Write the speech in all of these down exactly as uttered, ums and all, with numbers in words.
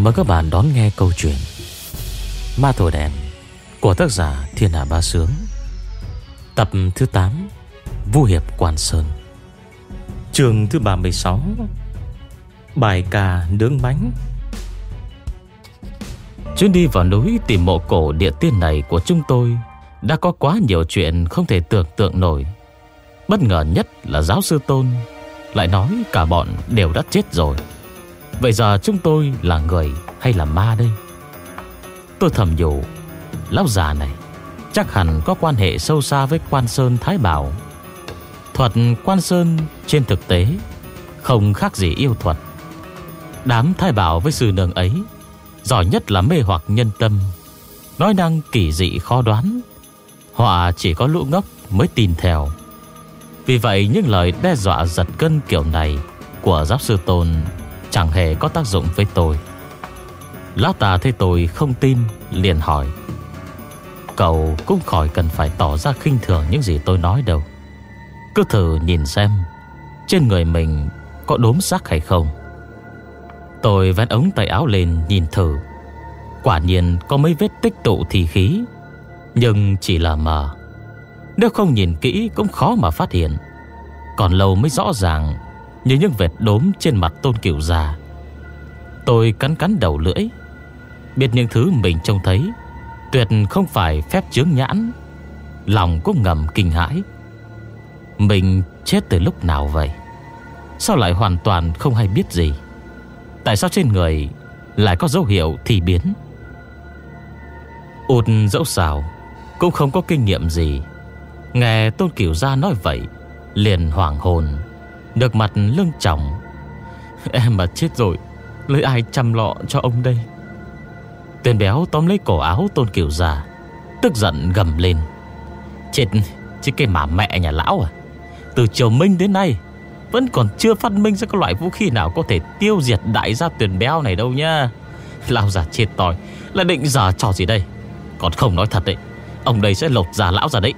Mời các bạn đón nghe câu chuyện Ma Thổi Đèn của tác giả Thiên Hạ Bá Sướng, tập thứ tám, Vu Hiệp Quan Sơn, chương thứ ba mươi sáu, Bài ca nướng bánh. Chuyến đi vào núi tìm mộ cổ địa tiên này của chúng tôi đã có quá nhiều chuyện không thể tưởng tượng nổi. Bất ngờ nhất là giáo sư Tôn lại nói cả bọn đều đã chết rồi. Vậy giờ chúng tôi là người hay là ma đây? Tôi thầm nhủ, lão già này chắc hẳn có quan hệ sâu xa với Quan Sơn Thái Bảo. Thuật Quan Sơn trên thực tế không khác gì yêu thuật. Đám Thái Bảo với sư nương ấy giỏi nhất là mê hoặc nhân tâm, nói năng kỳ dị khó đoán. Họ chỉ có lũ ngốc mới tin theo. Vì vậy những lời đe dọa giật gân kiểu này của giáo sư Tôn chẳng hề có tác dụng với tôi. Lão ta thấy tôi không tin, liền hỏi: cậu cũng khỏi cần phải tỏ ra khinh thường những gì tôi nói đâu. Cứ thử nhìn xem trên người mình có đốm xác hay không. Tôi vén ống tay áo lên nhìn thử. Quả nhiên có mấy vết tích tụ thì khí, nhưng chỉ là mờ. Nếu không nhìn kỹ cũng khó mà phát hiện. Còn lâu mới rõ ràng như những vệt đốm trên mặt Tôn Cửu già. Tôi cắn cắn đầu lưỡi, biết những thứ mình trông thấy tuyệt không phải phép chướng nhãn. Lòng cũng ngầm kinh hãi. Mình chết từ lúc nào vậy? Sao lại hoàn toàn không hay biết gì? Tại sao trên người lại có dấu hiệu thì biến? Ụt dẫu sao cũng không có kinh nghiệm gì, nghe Tôn Cửu gia nói vậy liền hoảng hồn, nước mặt lưng tròng. Em mà chết rồi, lấy ai chăm lọ cho ông đây? Tên béo tóm lấy cổ áo Tôn Cửu già, tức giận gầm lên: Chết, chứ cái mà mẹ nhà lão à! Từ triều Minh đến nay vẫn còn chưa phát minh ra cái loại vũ khí nào có thể tiêu diệt đại gia Tuyền béo này đâu nha. Lão già chết tỏi, là định giở trò gì đây? Còn không nói thật đấy, ông đây sẽ lột da lão ra đấy.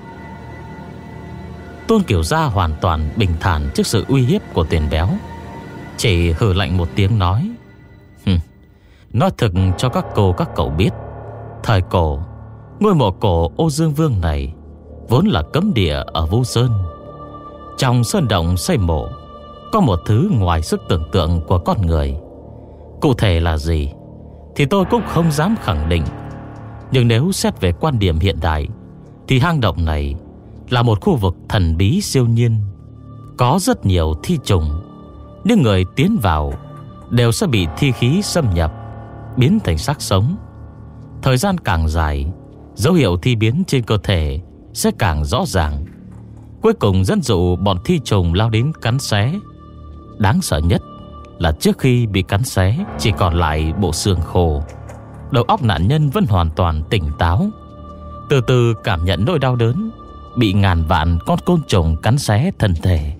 Tôn Cửu gia hoàn toàn bình thản trước sự uy hiếp của Tuyền béo, chỉ hừ lạnh một tiếng nói: nói thực cho các cô các cậu biết, thời cổ ngôi mộ cổ Ô Dương Vương này vốn là cấm địa ở Vu Sơn. Trong sơn động xây mộ có một thứ ngoài sức tưởng tượng của con người. Cụ thể là gì thì tôi cũng không dám khẳng định, nhưng nếu xét về quan điểm hiện đại thì hang động này là một khu vực thần bí siêu nhiên. Có rất nhiều thi trùng, những người tiến vào đều sẽ bị thi khí xâm nhập, biến thành xác sống. Thời gian càng dài, dấu hiệu thi biến trên cơ thể sẽ càng rõ ràng, cuối cùng dẫn dụ bọn thi trùng lao đến cắn xé. Đáng sợ nhất là trước khi bị cắn xé chỉ còn lại bộ xương khô, đầu óc nạn nhân vẫn hoàn toàn tỉnh táo, từ từ cảm nhận nỗi đau đớn bị ngàn vạn con côn trùng cắn xé thân thể.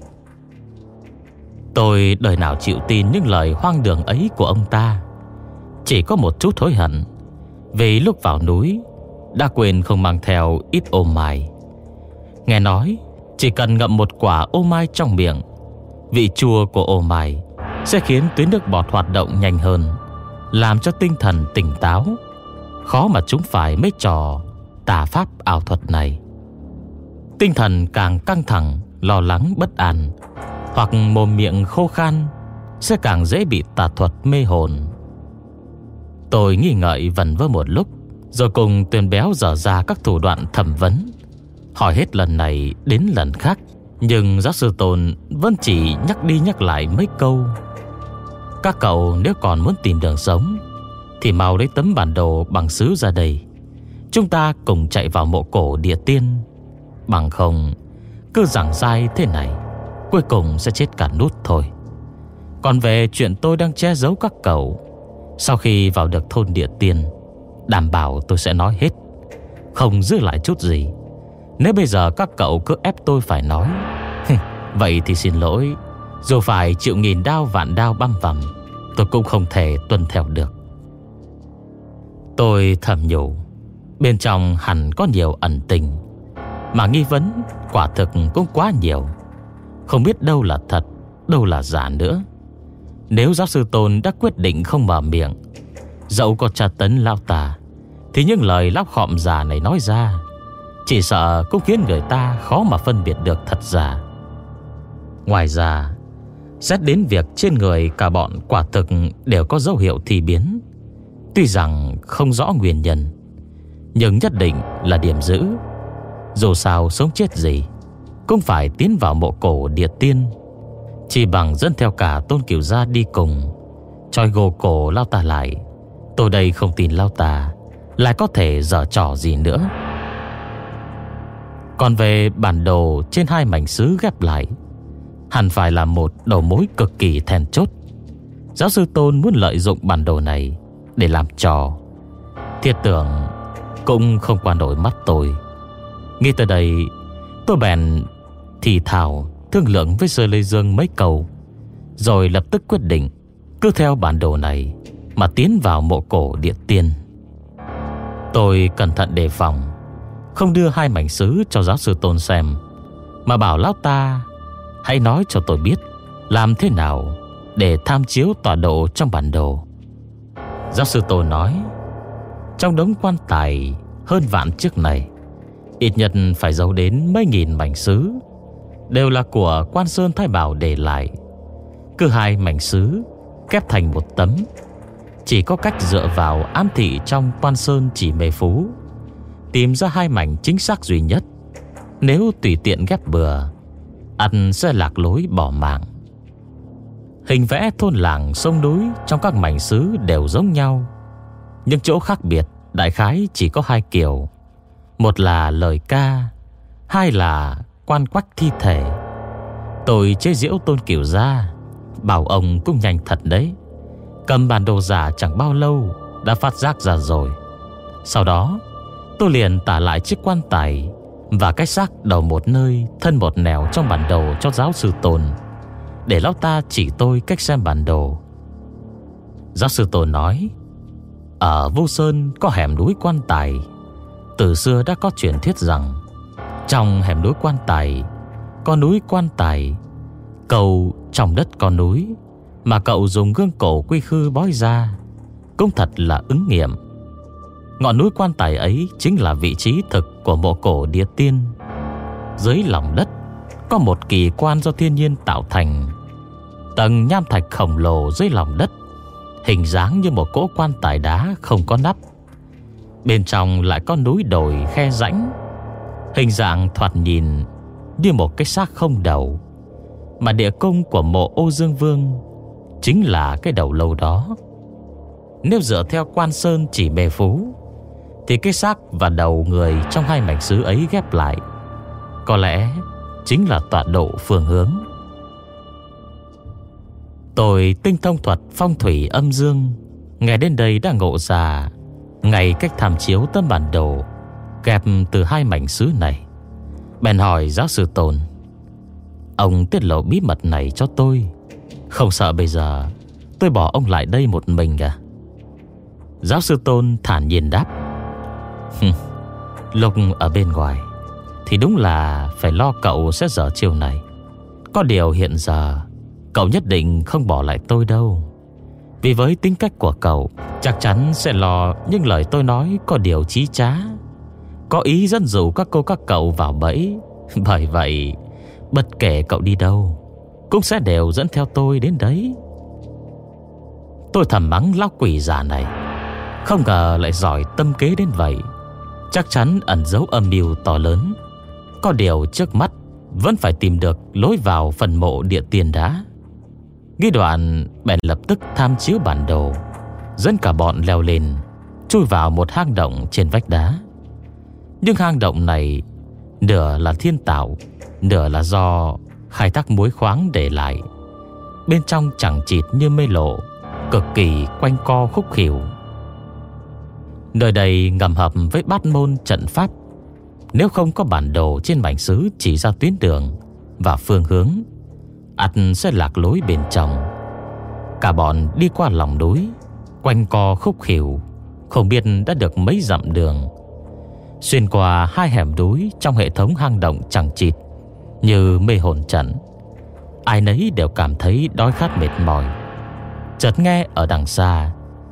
Tôi đời nào chịu tin những lời hoang đường ấy của ông ta. Chỉ có một chút hối hận vì lúc vào núi đã quên không mang theo ít ô mai. Nghe nói chỉ cần ngậm một quả ô mai trong miệng, vị chua của ô mai sẽ khiến tuyến nước bọt hoạt động nhanh hơn, làm cho tinh thần tỉnh táo. Khó mà chúng phải mấy trò tà pháp ảo thuật này. Tinh thần càng căng thẳng, lo lắng, bất an, hoặc mồm miệng khô khan sẽ càng dễ bị tà thuật mê hồn. Tôi nghi ngợi vẩn vơ một lúc, rồi cùng Tuyền béo dở ra các thủ đoạn thẩm vấn, hỏi hết lần này đến lần khác. Nhưng giáo sư Tôn vẫn chỉ nhắc đi nhắc lại mấy câu: các cậu nếu còn muốn tìm đường sống thì mau lấy tấm bản đồ bằng sứ ra đây, chúng ta cùng chạy vào mộ cổ địa tiên. Bằng không cứ giảng dai thế này, cuối cùng sẽ chết cả nút thôi. Còn về chuyện tôi đang che giấu các cậu, sau khi vào được thôn địa tiên, đảm bảo tôi sẽ nói hết, không giữ lại chút gì. Nếu bây giờ các cậu cứ ép tôi phải nói, vậy thì xin lỗi, dù phải chịu nghìn đao vạn đao băm vằm, tôi cũng không thể tuân theo được. Tôi thầm nhủ, bên trong hẳn có nhiều ẩn tình, mà nghi vấn quả thực cũng quá nhiều, không biết đâu là thật, đâu là giả nữa. Nếu giáo sư Tôn đã quyết định không mở miệng Dẫu có tra tấn lão ta, thì những lời lóc khọm già này nói ra chỉ sợ cũng khiến người ta khó mà phân biệt được thật giả. Ngoài ra, xét đến việc trên người cả bọn quả thực đều có dấu hiệu thi biến. Tuy rằng không rõ nguyên nhân, nhưng nhất định là điểm dữ. Dù sao sống chết gì cũng phải tiến vào mộ cổ địa tiên. Chỉ bằng dẫn theo cả Tôn Cửu gia đi cùng, trói gô cổ lao ta lại, tôi đây không tin lao ta lại có thể giở trò gì nữa. Còn về bản đồ trên hai mảnh sứ ghép lại, hẳn phải là một đầu mối cực kỳ then chốt. Giáo sư Tôn muốn lợi dụng bản đồ này để làm trò, thiết tưởng cũng không qua nổi mắt tôi. Nghĩ tới đây, tôi bèn thì thào thương lượng với Sơ Lê Dương mấy câu, rồi lập tức quyết định cứ theo bản đồ này mà tiến vào mộ cổ địa tiên. Tôi cẩn thận đề phòng, không đưa hai mảnh sứ cho giáo sư Tôn xem, mà bảo lão ta hãy nói cho tôi biết làm thế nào để tham chiếu tọa độ trong bản đồ. Giáo sư Tôn nói, trong đống quan tài hơn vạn chiếc này, ít nhất phải giấu đến mấy nghìn mảnh sứ, đều là của Quan Sơn Thái Bảo để lại. Cứ hai mảnh sứ kép thành một tấm, chỉ có cách dựa vào ám thị trong Quan Sơn Chỉ Mê Phú tìm ra hai mảnh chính xác duy nhất. Nếu tùy tiện ghép bừa, ắt sẽ lạc lối bỏ mạng. Hình vẽ thôn làng sông núi trong các mảnh sứ đều giống nhau, nhưng chỗ khác biệt đại khái chỉ có hai kiểu. Một là lời ca, hai là quan quách thi thể. Tôi chế giễu Tôn Cửu gia, bảo ông cũng nhanh thật đấy. Cầm bản đồ giả chẳng bao lâu đã phát giác ra rồi. Sau đó tôi liền tả lại chiếc quan tài và cái xác đầu một nơi thân một nẻo trong bản đồ cho giáo sư Tôn, để lão ta chỉ tôi cách xem bản đồ. Giáo sư Tôn nói, ở Vô Sơn có hẻm núi quan tài. Từ xưa đã có truyền thuyết rằng trong hẻm núi quan tài có núi quan tài. Cầu trong đất có núi mà cậu dùng gương cổ quy khư bói ra cũng thật là ứng nghiệm. Ngọn núi quan tài ấy chính là vị trí thực của mộ cổ địa tiên. Dưới lòng đất có một kỳ quan do thiên nhiên tạo thành, tầng nham thạch khổng lồ dưới lòng đất, hình dáng như một cỗ quan tài đá không có nắp. Bên trong lại có núi đồi khe rãnh, hình dạng thoạt nhìn như một cái xác không đầu. Mà địa cung của mộ Ô Dương Vương chính là cái đầu lâu đó. Nếu dựa theo Quan Sơn Chỉ Mê Phú, thì cái xác và đầu người trong hai mảnh sứ ấy ghép lại có lẽ chính là tọa độ phương hướng. Tôi tinh thông thuật phong thủy âm dương, nghe đến đây đã ngộ ra ngay cách tham chiếu tấm bản đồ ghép từ hai mảnh sứ này. Bèn hỏi giáo sư Tôn, ông tiết lộ bí mật này cho tôi, không sợ bây giờ tôi bỏ ông lại đây một mình à? Giáo sư Tôn thản nhiên đáp, lúc ở bên ngoài thì đúng là phải lo cậu sẽ dở chiêu này. Có điều hiện giờ cậu nhất định không bỏ lại tôi đâu. Vì với tính cách của cậu, chắc chắn sẽ lo những lời tôi nói có điều chí trá, có ý dẫn dụ các cô các cậu vào bẫy. Bởi vậy bất kể cậu đi đâu cũng sẽ đều dẫn theo tôi đến đấy. Tôi thầm mắng lão quỷ già này, không ngờ lại giỏi tâm kế đến vậy. Chắc chắn ẩn giấu âm mưu to lớn. Có điều trước mắt vẫn phải tìm được lối vào phần mộ địa tiên đã. Nghĩ đoạn bèn lập tức tham chiếu bản đồ, dẫn cả bọn leo lên, chui vào một hang động trên vách đá. Nhưng hang động này nửa là thiên tạo, nửa là do khai thác muối khoáng để lại. Bên trong chẳng chịt như mê lộ, cực kỳ quanh co khúc khỉu. Nơi đây ngầm hợp với bát môn trận pháp. Nếu không có bản đồ trên mảnh sứ chỉ ra tuyến đường và phương hướng, ắt sẽ lạc lối bên trong. Cả bọn đi qua lòng núi, quanh co khúc khỉu, không biết đã được mấy dặm đường, xuyên qua hai hẻm núi trong hệ thống hang động chẳng chịt như mê hồn trận. Ai nấy đều cảm thấy đói khát mệt mỏi. Chợt nghe ở đằng xa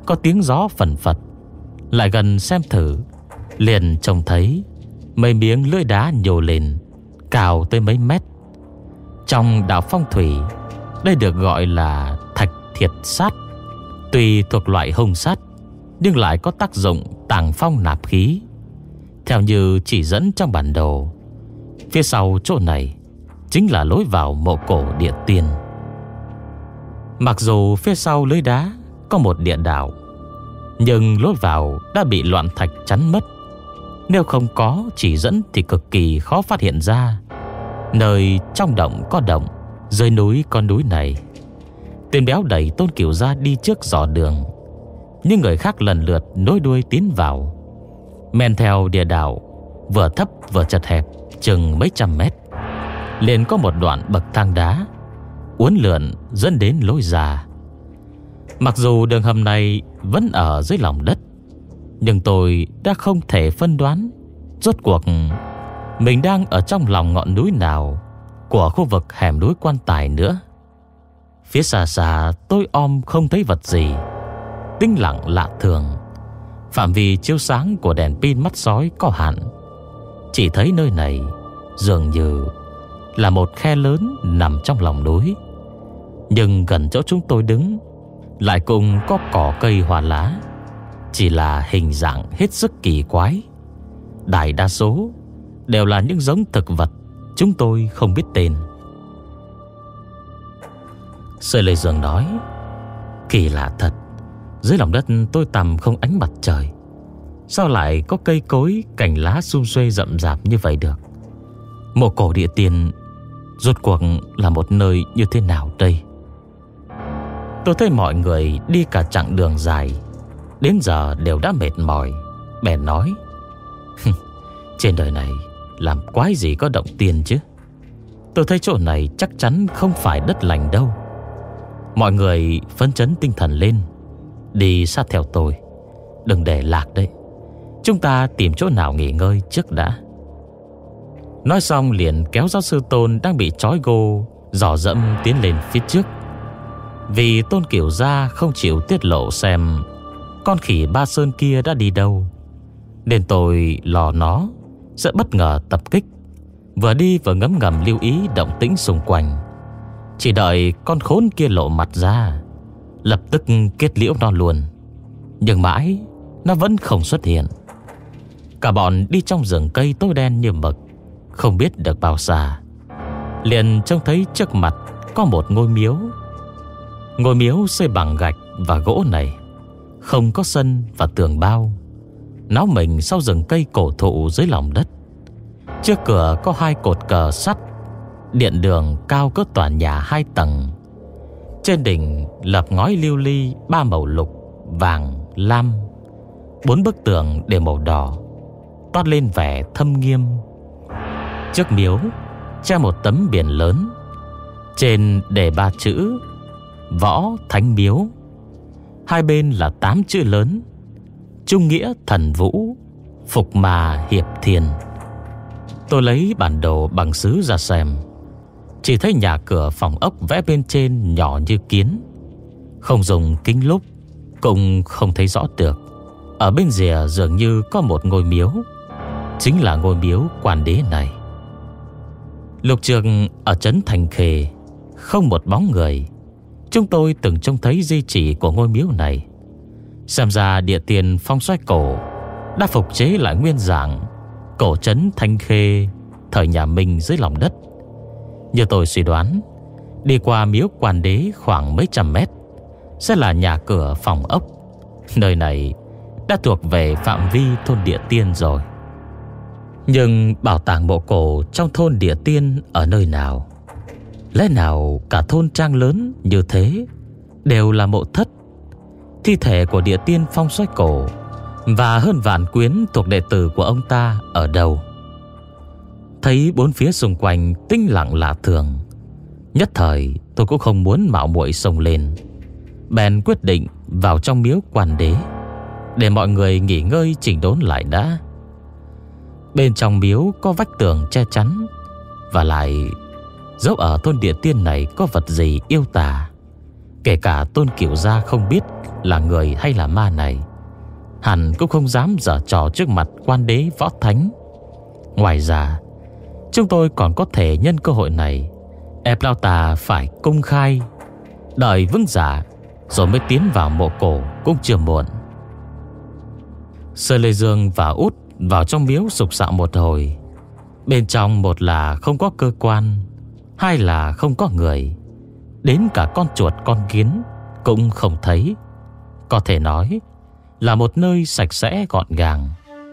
có tiếng gió phần phật. Lại gần xem thử, liền trông thấy mấy miếng lưỡi đá nhô lên, cao tới mấy mét. Trong đạo phong thủy, đây được gọi là thạch thiệt sát. Tuy thuộc loại hung sát, nhưng lại có tác dụng tàng phong nạp khí. Theo như chỉ dẫn trong bản đồ, phía sau chỗ này chính là lối vào mộ cổ địa tiên. Mặc dù phía sau lưới đá có một địa đạo, nhưng lối vào đã bị loạn thạch chắn mất. Nếu không có chỉ dẫn thì cực kỳ khó phát hiện ra. Nơi trong động có động, dưới núi có núi này. Tên béo đẩy Tôn Cửu ra đi trước dò đường, nhưng người khác lần lượt nối đuôi tiến vào. Men theo địa đạo, vừa thấp vừa chật hẹp, chừng mấy trăm mét, liền có một đoạn bậc thang đá uốn lượn dẫn đến lối ra. Mặc dù đường hầm này vẫn ở dưới lòng đất, nhưng tôi đã không thể phân đoán rốt cuộc mình đang ở trong lòng ngọn núi nào của khu vực hẻm núi Quan Tài nữa. Phía xa xa tôi om không thấy vật gì, tĩnh lặng lạ thường. Phạm vi chiếu sáng của đèn pin mắt sói có hạn, chỉ thấy nơi này dường như là một khe lớn nằm trong lòng núi. Nhưng gần chỗ chúng tôi đứng lại cũng có cỏ cây hoa lá, chỉ là hình dạng hết sức kỳ quái. Đại đa số đều là những giống thực vật chúng tôi không biết tên. Sợi Lê Dương nói: kỳ lạ thật, dưới lòng đất tôi tầm không ánh mặt trời, sao lại có cây cối cành lá sum xuê rậm rạp như vậy được? Mộ cổ địa tiên rốt cuộc là một nơi như thế nào đây? Tôi thấy mọi người đi cả chặng đường dài, đến giờ đều đã mệt mỏi, bèn nói: trên đời này làm quái gì có động tiên chứ? Tôi thấy chỗ này chắc chắn không phải đất lành đâu. Mọi người phấn chấn tinh thần lên, đi sát theo tôi, đừng để lạc đấy. Chúng ta tìm chỗ nào nghỉ ngơi trước đã. Nói xong liền kéo giáo sư Tôn đang bị trói gô dò dẫm tiến lên phía trước. Vì Tôn Cửu Gia không chịu tiết lộ xem con khỉ Ba Sơn kia đã đi đâu, nên tôi lo nó sẽ bất ngờ tập kích. Vừa đi vừa ngấm ngầm lưu ý động tĩnh xung quanh, chỉ đợi con khốn kia lộ mặt ra, lập tức kết liễu nó luôn. Nhưng mãi nó vẫn không xuất hiện. Cả bọn đi trong rừng cây tối đen như mực, không biết được bao xa, liền trông thấy trước mặt có một ngôi miếu. Ngôi miếu xây bằng gạch và gỗ này không có sân và tường bao, náo mình sau rừng cây cổ thụ dưới lòng đất. Trước cửa có hai cột cờ sắt, điện đường cao cỡ tòa nhà hai tầng. Trên đỉnh lập ngói lưu ly ba màu lục, vàng, lam. Bốn bức tường đều màu đỏ, toát lên vẻ thâm nghiêm. Trước miếu treo một tấm biển lớn, trên đề ba chữ Võ Thánh Miếu. Hai bên là tám chữ lớn: Trung Nghĩa Thần Vũ, Phục Mà Hiệp Thiên. Tôi lấy bản đồ bằng sứ ra xem, chỉ thấy nhà cửa phòng ốc vẽ bên trên nhỏ như kiến, không dùng kính lúp cũng không thấy rõ được. Ở bên rìa dường như có một ngôi miếu, chính là ngôi miếu Quan Đế này. Lục trường ở trấn Thành Khê không một bóng người. Chúng tôi từng trông thấy di chỉ của ngôi miếu này. Xem ra địa tiền phong xoay cổ đã phục chế lại nguyên dạng cổ trấn Thanh Khê thời nhà Minh dưới lòng đất. Như tôi suy đoán, đi qua miếu Quan Đế khoảng mấy trăm mét sẽ là nhà cửa phòng ốc. Nơi này đã thuộc về phạm vi thôn địa tiên rồi. Nhưng bảo tàng mộ cổ trong thôn địa tiên ở nơi nào? Lẽ nào cả thôn trang lớn như thế đều là mộ thất? Thi thể của địa tiên phong xoay cổ và hơn vạn quyến thuộc đệ tử của ông ta ở đâu? Thấy bốn phía xung quanh tĩnh lặng lạ thường, nhất thời tôi cũng không muốn mạo muội xông lên, bèn quyết định vào trong miếu Quan Đế để mọi người nghỉ ngơi chỉnh đốn lại đã. Bên trong miếu có vách tường che chắn, và lại dẫu ở thôn địa tiên này có vật gì yêu tà, Kể cả Tôn Cửu Gia không biết là người hay là ma này, hẳn cũng không dám giở trò trước mặt quan đế võ thánh. Ngoài ra, chúng tôi còn có thể nhân cơ hội này ép Lão ta phải công khai. Đợi vững dạ rồi mới tiến vào mộ cổ cũng chưa muộn. Sơ Lê Dương và Út vào trong miếu sục sạo một hồi. Bên trong một là không có cơ quan, hai là không có người, đến cả con chuột con kiến cũng không thấy. Có thể nói là một nơi sạch sẽ gọn gàng.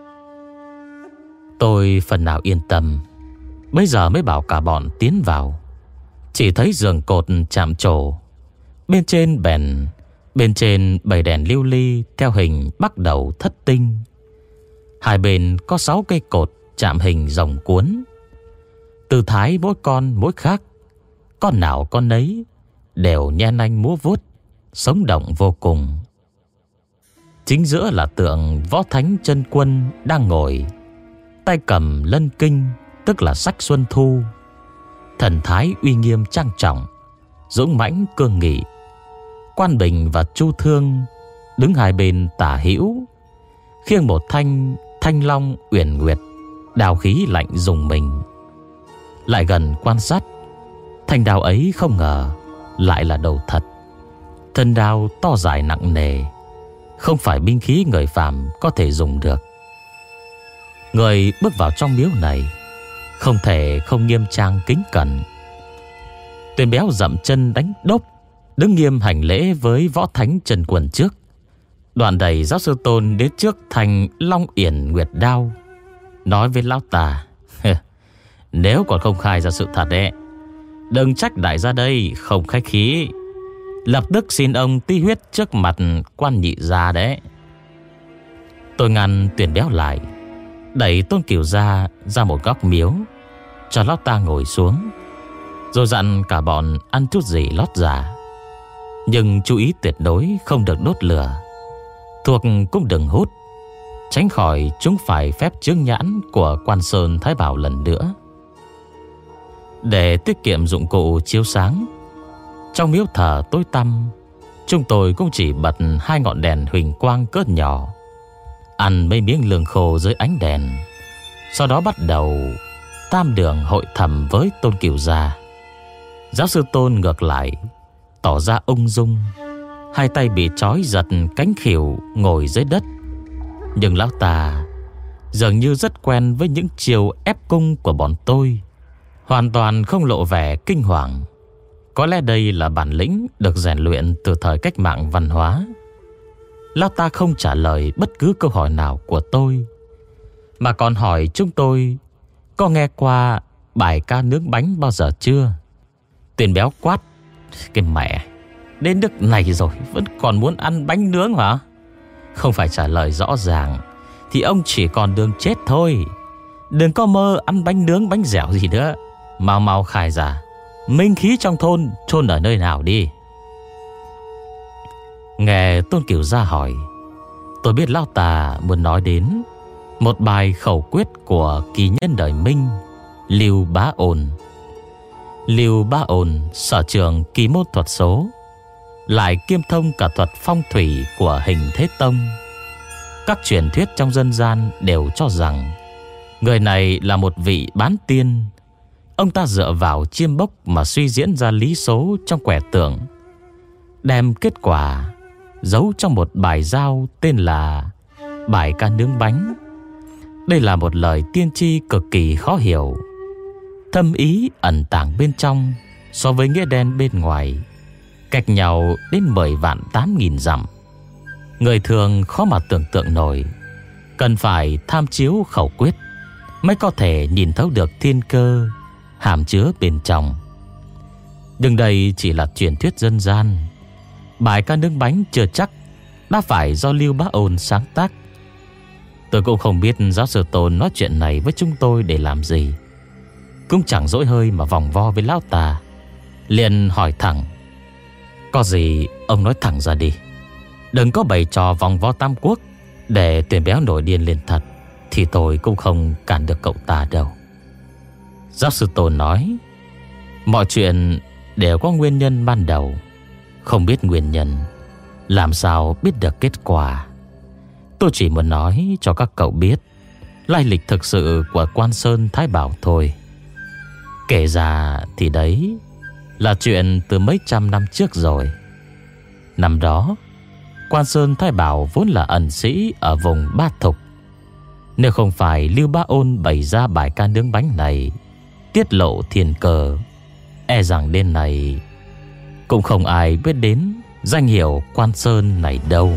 Tôi phần nào yên tâm, bây giờ mới bảo cả bọn tiến vào. Chỉ thấy giường cột chạm trổ, bên trên bèn Bên trên bầy đèn lưu ly theo hình bắt đầu thất tinh. Hai bên có sáu cây cột chạm hình rồng cuốn. Tư thái mỗi con mỗi khác, con nào con nấy đều nhen nanh múa vuốt, sống động vô cùng. Chính giữa là tượng Võ Thánh Chân Quân đang ngồi, tay cầm lân kinh, tức là sách Xuân Thu. Thần thái uy nghiêm trang trọng, dũng mãnh cương nghị. Quan Bình và Chu Thương đứng hai bên tả hữu, khiêng một thanh thanh long uyển nguyệt, đao khí lạnh rùng mình. Lại gần quan sát, thanh đao ấy không ngờ lại là đầu thật. Thân đao to dài nặng nề, không phải binh khí người phàm có thể dùng được. Người bước vào trong miếu này không thể không nghiêm trang kính cẩn. Tuyền Béo dậm chân đánh đốc, đứng nghiêm hành lễ với Võ Thánh Trần Quần trước. Đoạn đầy Giáo Sư Tôn đến trước thành Long Yển Nguyệt Đao, nói với lão ta: nếu còn không khai ra sự thật đấy, đừng trách đại gia đây không khách khí, lập tức xin ông tí huyết trước mặt quan nhị gia đấy. Tôi ngăn Tuyền Béo lại, đẩy Tôn Cửu Gia ra một góc miếu, cho lão ta ngồi xuống, rồi dặn cả bọn ăn chút gì lót dạ. Nhưng chú ý tuyệt đối không được đốt lửa, thuốc cũng đừng hút, tránh khỏi chúng phải phép chướng nhãn của Quan Sơn Thái Bảo lần nữa. Để tiết kiệm dụng cụ chiếu sáng, trong miếu thờ tối tăm, chúng tôi cũng chỉ bật hai ngọn đèn huỳnh quang cỡ nhỏ, ăn mấy miếng lương khô dưới ánh đèn. Sau đó bắt đầu tam đường hội thẩm với Tôn Cửu Gia. Giáo Sư Tôn ngược lại tỏ ra ung dung, hai tay bị trói giật cánh khuỷu ngồi dưới đất. Nhưng lão ta dường như rất quen với những chiều ép cung của bọn tôi, hoàn toàn không lộ vẻ kinh hoàng. Có lẽ đây là bản lĩnh được rèn luyện từ thời cách mạng văn hóa. Lão ta không trả lời bất cứ câu hỏi nào của tôi, mà còn hỏi chúng tôi có nghe qua bài ca nướng bánh bao giờ chưa. Tuyền Béo quát: cái mẹ, đến nước này rồi vẫn còn muốn ăn bánh nướng hả? Không phải trả lời rõ ràng thì ông chỉ còn đường chết thôi. Đừng có mơ ăn bánh nướng bánh dẻo gì nữa. Mau mau khai ra minh khí trong thôn chôn ở nơi nào đi. Nghe Tôn Cửu Gia hỏi, tôi biết lão ta muốn nói đến một bài khẩu quyết của kỳ nhân đời Minh, Lưu Bá Ôn. Lưu Bá Ôn sở trường kỳ môn thuật số, lại kiêm thông cả thuật phong thủy của Hình Thế Tông. Các truyền thuyết trong dân gian đều cho rằng người này là một vị bán tiên. Ông ta dựa vào chiêm bốc mà suy diễn ra lý số trong quẻ tượng, đem kết quả giấu trong một bài giao tên là bài ca nướng bánh. Đây là một lời tiên tri cực kỳ khó hiểu, thâm ý ẩn tàng bên trong so với nghĩa đen bên ngoài cách nhau đến mười vạn tám nghìn dặm. Người thường khó mà tưởng tượng nổi, cần phải tham chiếu khẩu quyết mới có thể nhìn thấu được thiên cơ hàm chứa bên trong. Nhưng đây chỉ là truyền thuyết dân gian. Bài ca nướng bánh chưa chắc đã phải do Lưu Bá Ôn sáng tác. Tôi cũng không biết Giáo Sư Tôn nói chuyện này với chúng tôi để làm gì, cũng chẳng dỗi hơi mà vòng vo với lão ta. Liền hỏi thẳng: có gì ông nói thẳng ra đi, đừng có bày trò vòng vo tam quốc để Tuyền Béo nổi điên lên thật, thì tôi cũng không cản được cậu ta đâu. Giáo Sư Tôn nói: mọi chuyện đều có nguyên nhân ban đầu, Không biết nguyên nhân, làm sao biết được kết quả. Tôi chỉ muốn nói cho các cậu biết lai lịch thực sự của Quan Sơn Thái Bảo thôi. Kể ra thì đấy là chuyện từ mấy trăm năm trước rồi. Năm đó Quan Sơn Thái Bảo vốn là ẩn sĩ ở vùng Ba Thục. Nếu không phải Lưu Bá Ôn bày ra bài ca nướng bánh này, tiết lộ thiên cơ, e rằng đêm này cũng không ai biết đến danh hiệu Quan Sơn này đâu.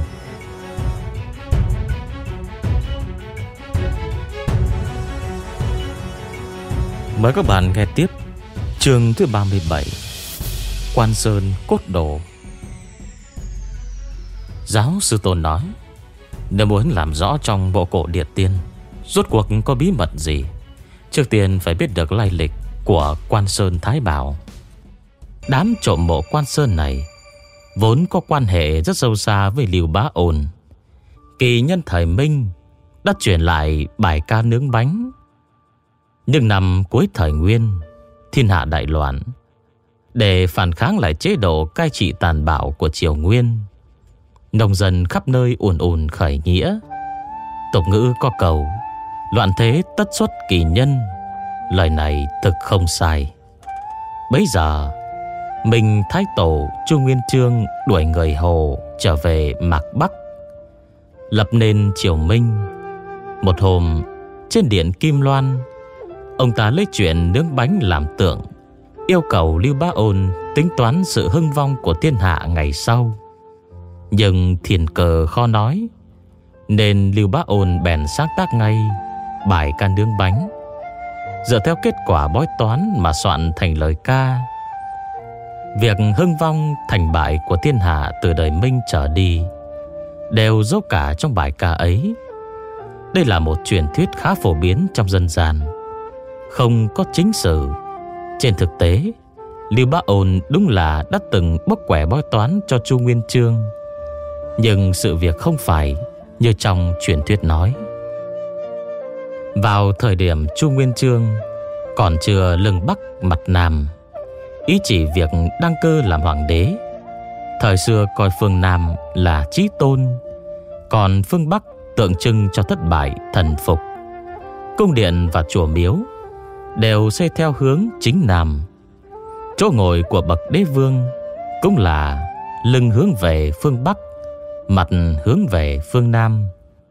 Mời các bạn nghe tiếp chương thứ ba mươi bảy, Quan Sơn Cốt Đồ. Giáo sư Tôn nói, nếu muốn làm rõ trong bộ cổ Địa Tiên rốt cuộc có bí mật gì, trước tiên phải biết được lai lịch của Quan Sơn Thái Bảo. Đám trộm mộ Quan Sơn này vốn có quan hệ rất sâu xa với Lưu Bá Ôn. Kỳ nhân thời Minh đã truyền lại bài ca nướng bánh. Nhưng năm cuối thời Nguyên, thiên hạ đại loạn. Để phản kháng lại chế độ cai trị tàn bạo của triều Nguyên, nông dân khắp nơi ùn ùn khởi nghĩa. Tục ngữ có câu loạn thế tất xuất kỳ nhân. Lời này thực không sai. Bấy giờ Minh Thái Tổ Chu Nguyên Chương đuổi người Hồ trở về Mạc Bắc, lập nên triều Minh. Một hôm trên điện Kim Loan, ông ta lấy chuyện nướng bánh làm tượng, yêu cầu Lưu Bá Ôn tính toán sự hưng vong của thiên hạ ngày sau. Nhưng thiên cơ khó nói, nên Lưu Bá Ôn bèn sáng tác ngay bài ca nướng bánh, dựa theo kết quả bói toán mà soạn thành lời ca. Việc hưng vong thành bại của thiên hạ từ đời Minh trở đi đều dấu cả trong bài ca ấy. Đây là một truyền thuyết khá phổ biến trong dân gian, không có chính sử. Trên thực tế, Lưu Bá Ôn đúng là đã từng bốc quẻ bói toán cho Chu Nguyên Chương, nhưng sự việc không phải như trong truyền thuyết nói. Vào thời điểm Chu Nguyên Chương còn chưa lưng Bắc mặt Nam, ý chỉ việc đăng cơ làm hoàng đế. Thời xưa coi phương Nam là chí tôn, còn phương Bắc tượng trưng cho thất bại thần phục. Cung điện và chùa miếu đều xây theo hướng chính Nam. Chỗ ngồi của bậc đế vương cũng là lưng hướng về phương Bắc, mặt hướng về phương Nam.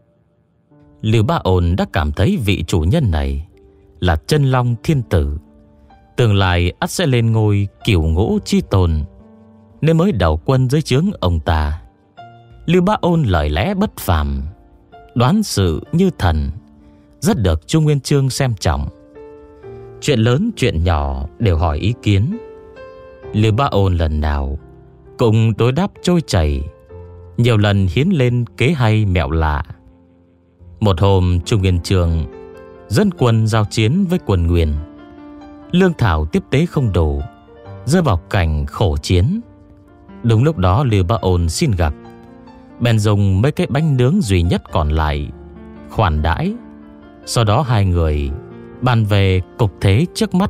Lưu Bá Ôn đã cảm thấy vị chủ nhân này là chân long thiên tử, tương lai ắt sẽ lên ngôi cửu ngũ chi tôn, nên mới đầu quân dưới trướng ông ta. Lưu Bá Ôn lời lẽ bất phàm, đoán sự như thần, rất được Chu Nguyên Chương xem trọng. Chuyện lớn chuyện nhỏ đều hỏi ý kiến. Lưu Bá Ôn lần nào cũng đối đáp trôi chảy, nhiều lần hiến lên kế hay mẹo lạ. Một hôm Chu Nguyên Chương dẫn quân giao chiến với quân Nguyên, lương thảo tiếp tế không đủ, rơi vào cảnh khổ chiến. Đúng lúc đó Lưu Bá Ôn xin gặp, bèn dùng mấy cái bánh nướng duy nhất còn lại khoản đãi. Sau đó hai người bàn về cục thế trước mắt.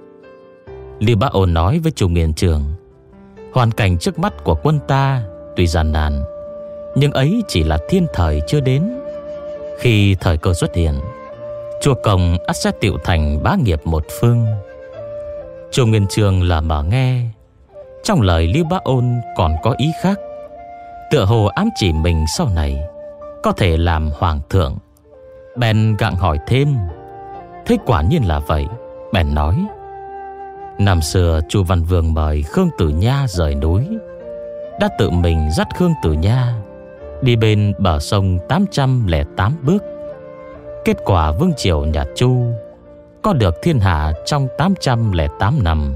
Lưu Bá Ôn nói với Chu Nguyên Chương, hoàn cảnh trước mắt của quân ta tuy gian nan, nhưng ấy chỉ là thiên thời chưa đến. Khi thời cơ xuất hiện, chùa Công ắt sẽ tựu thành bá nghiệp một phương. Chu Nguyên Chương là mở nghe, trong lời Lưu Bá Ôn còn có ý khác, tựa hồ ám chỉ mình sau này có thể làm hoàng thượng. Bèn gặng hỏi thêm, thế quả nhiên là vậy. Bèn nói, năm xưa Chu Văn Vương mời Khương Tử Nha rời núi, đã tự mình dắt Khương Tử Nha đi bên bờ sông tám trăm lẻ tám bước. Kết quả vương triều nhà Chu có được thiên hạ trong tám trăm lẻ tám năm.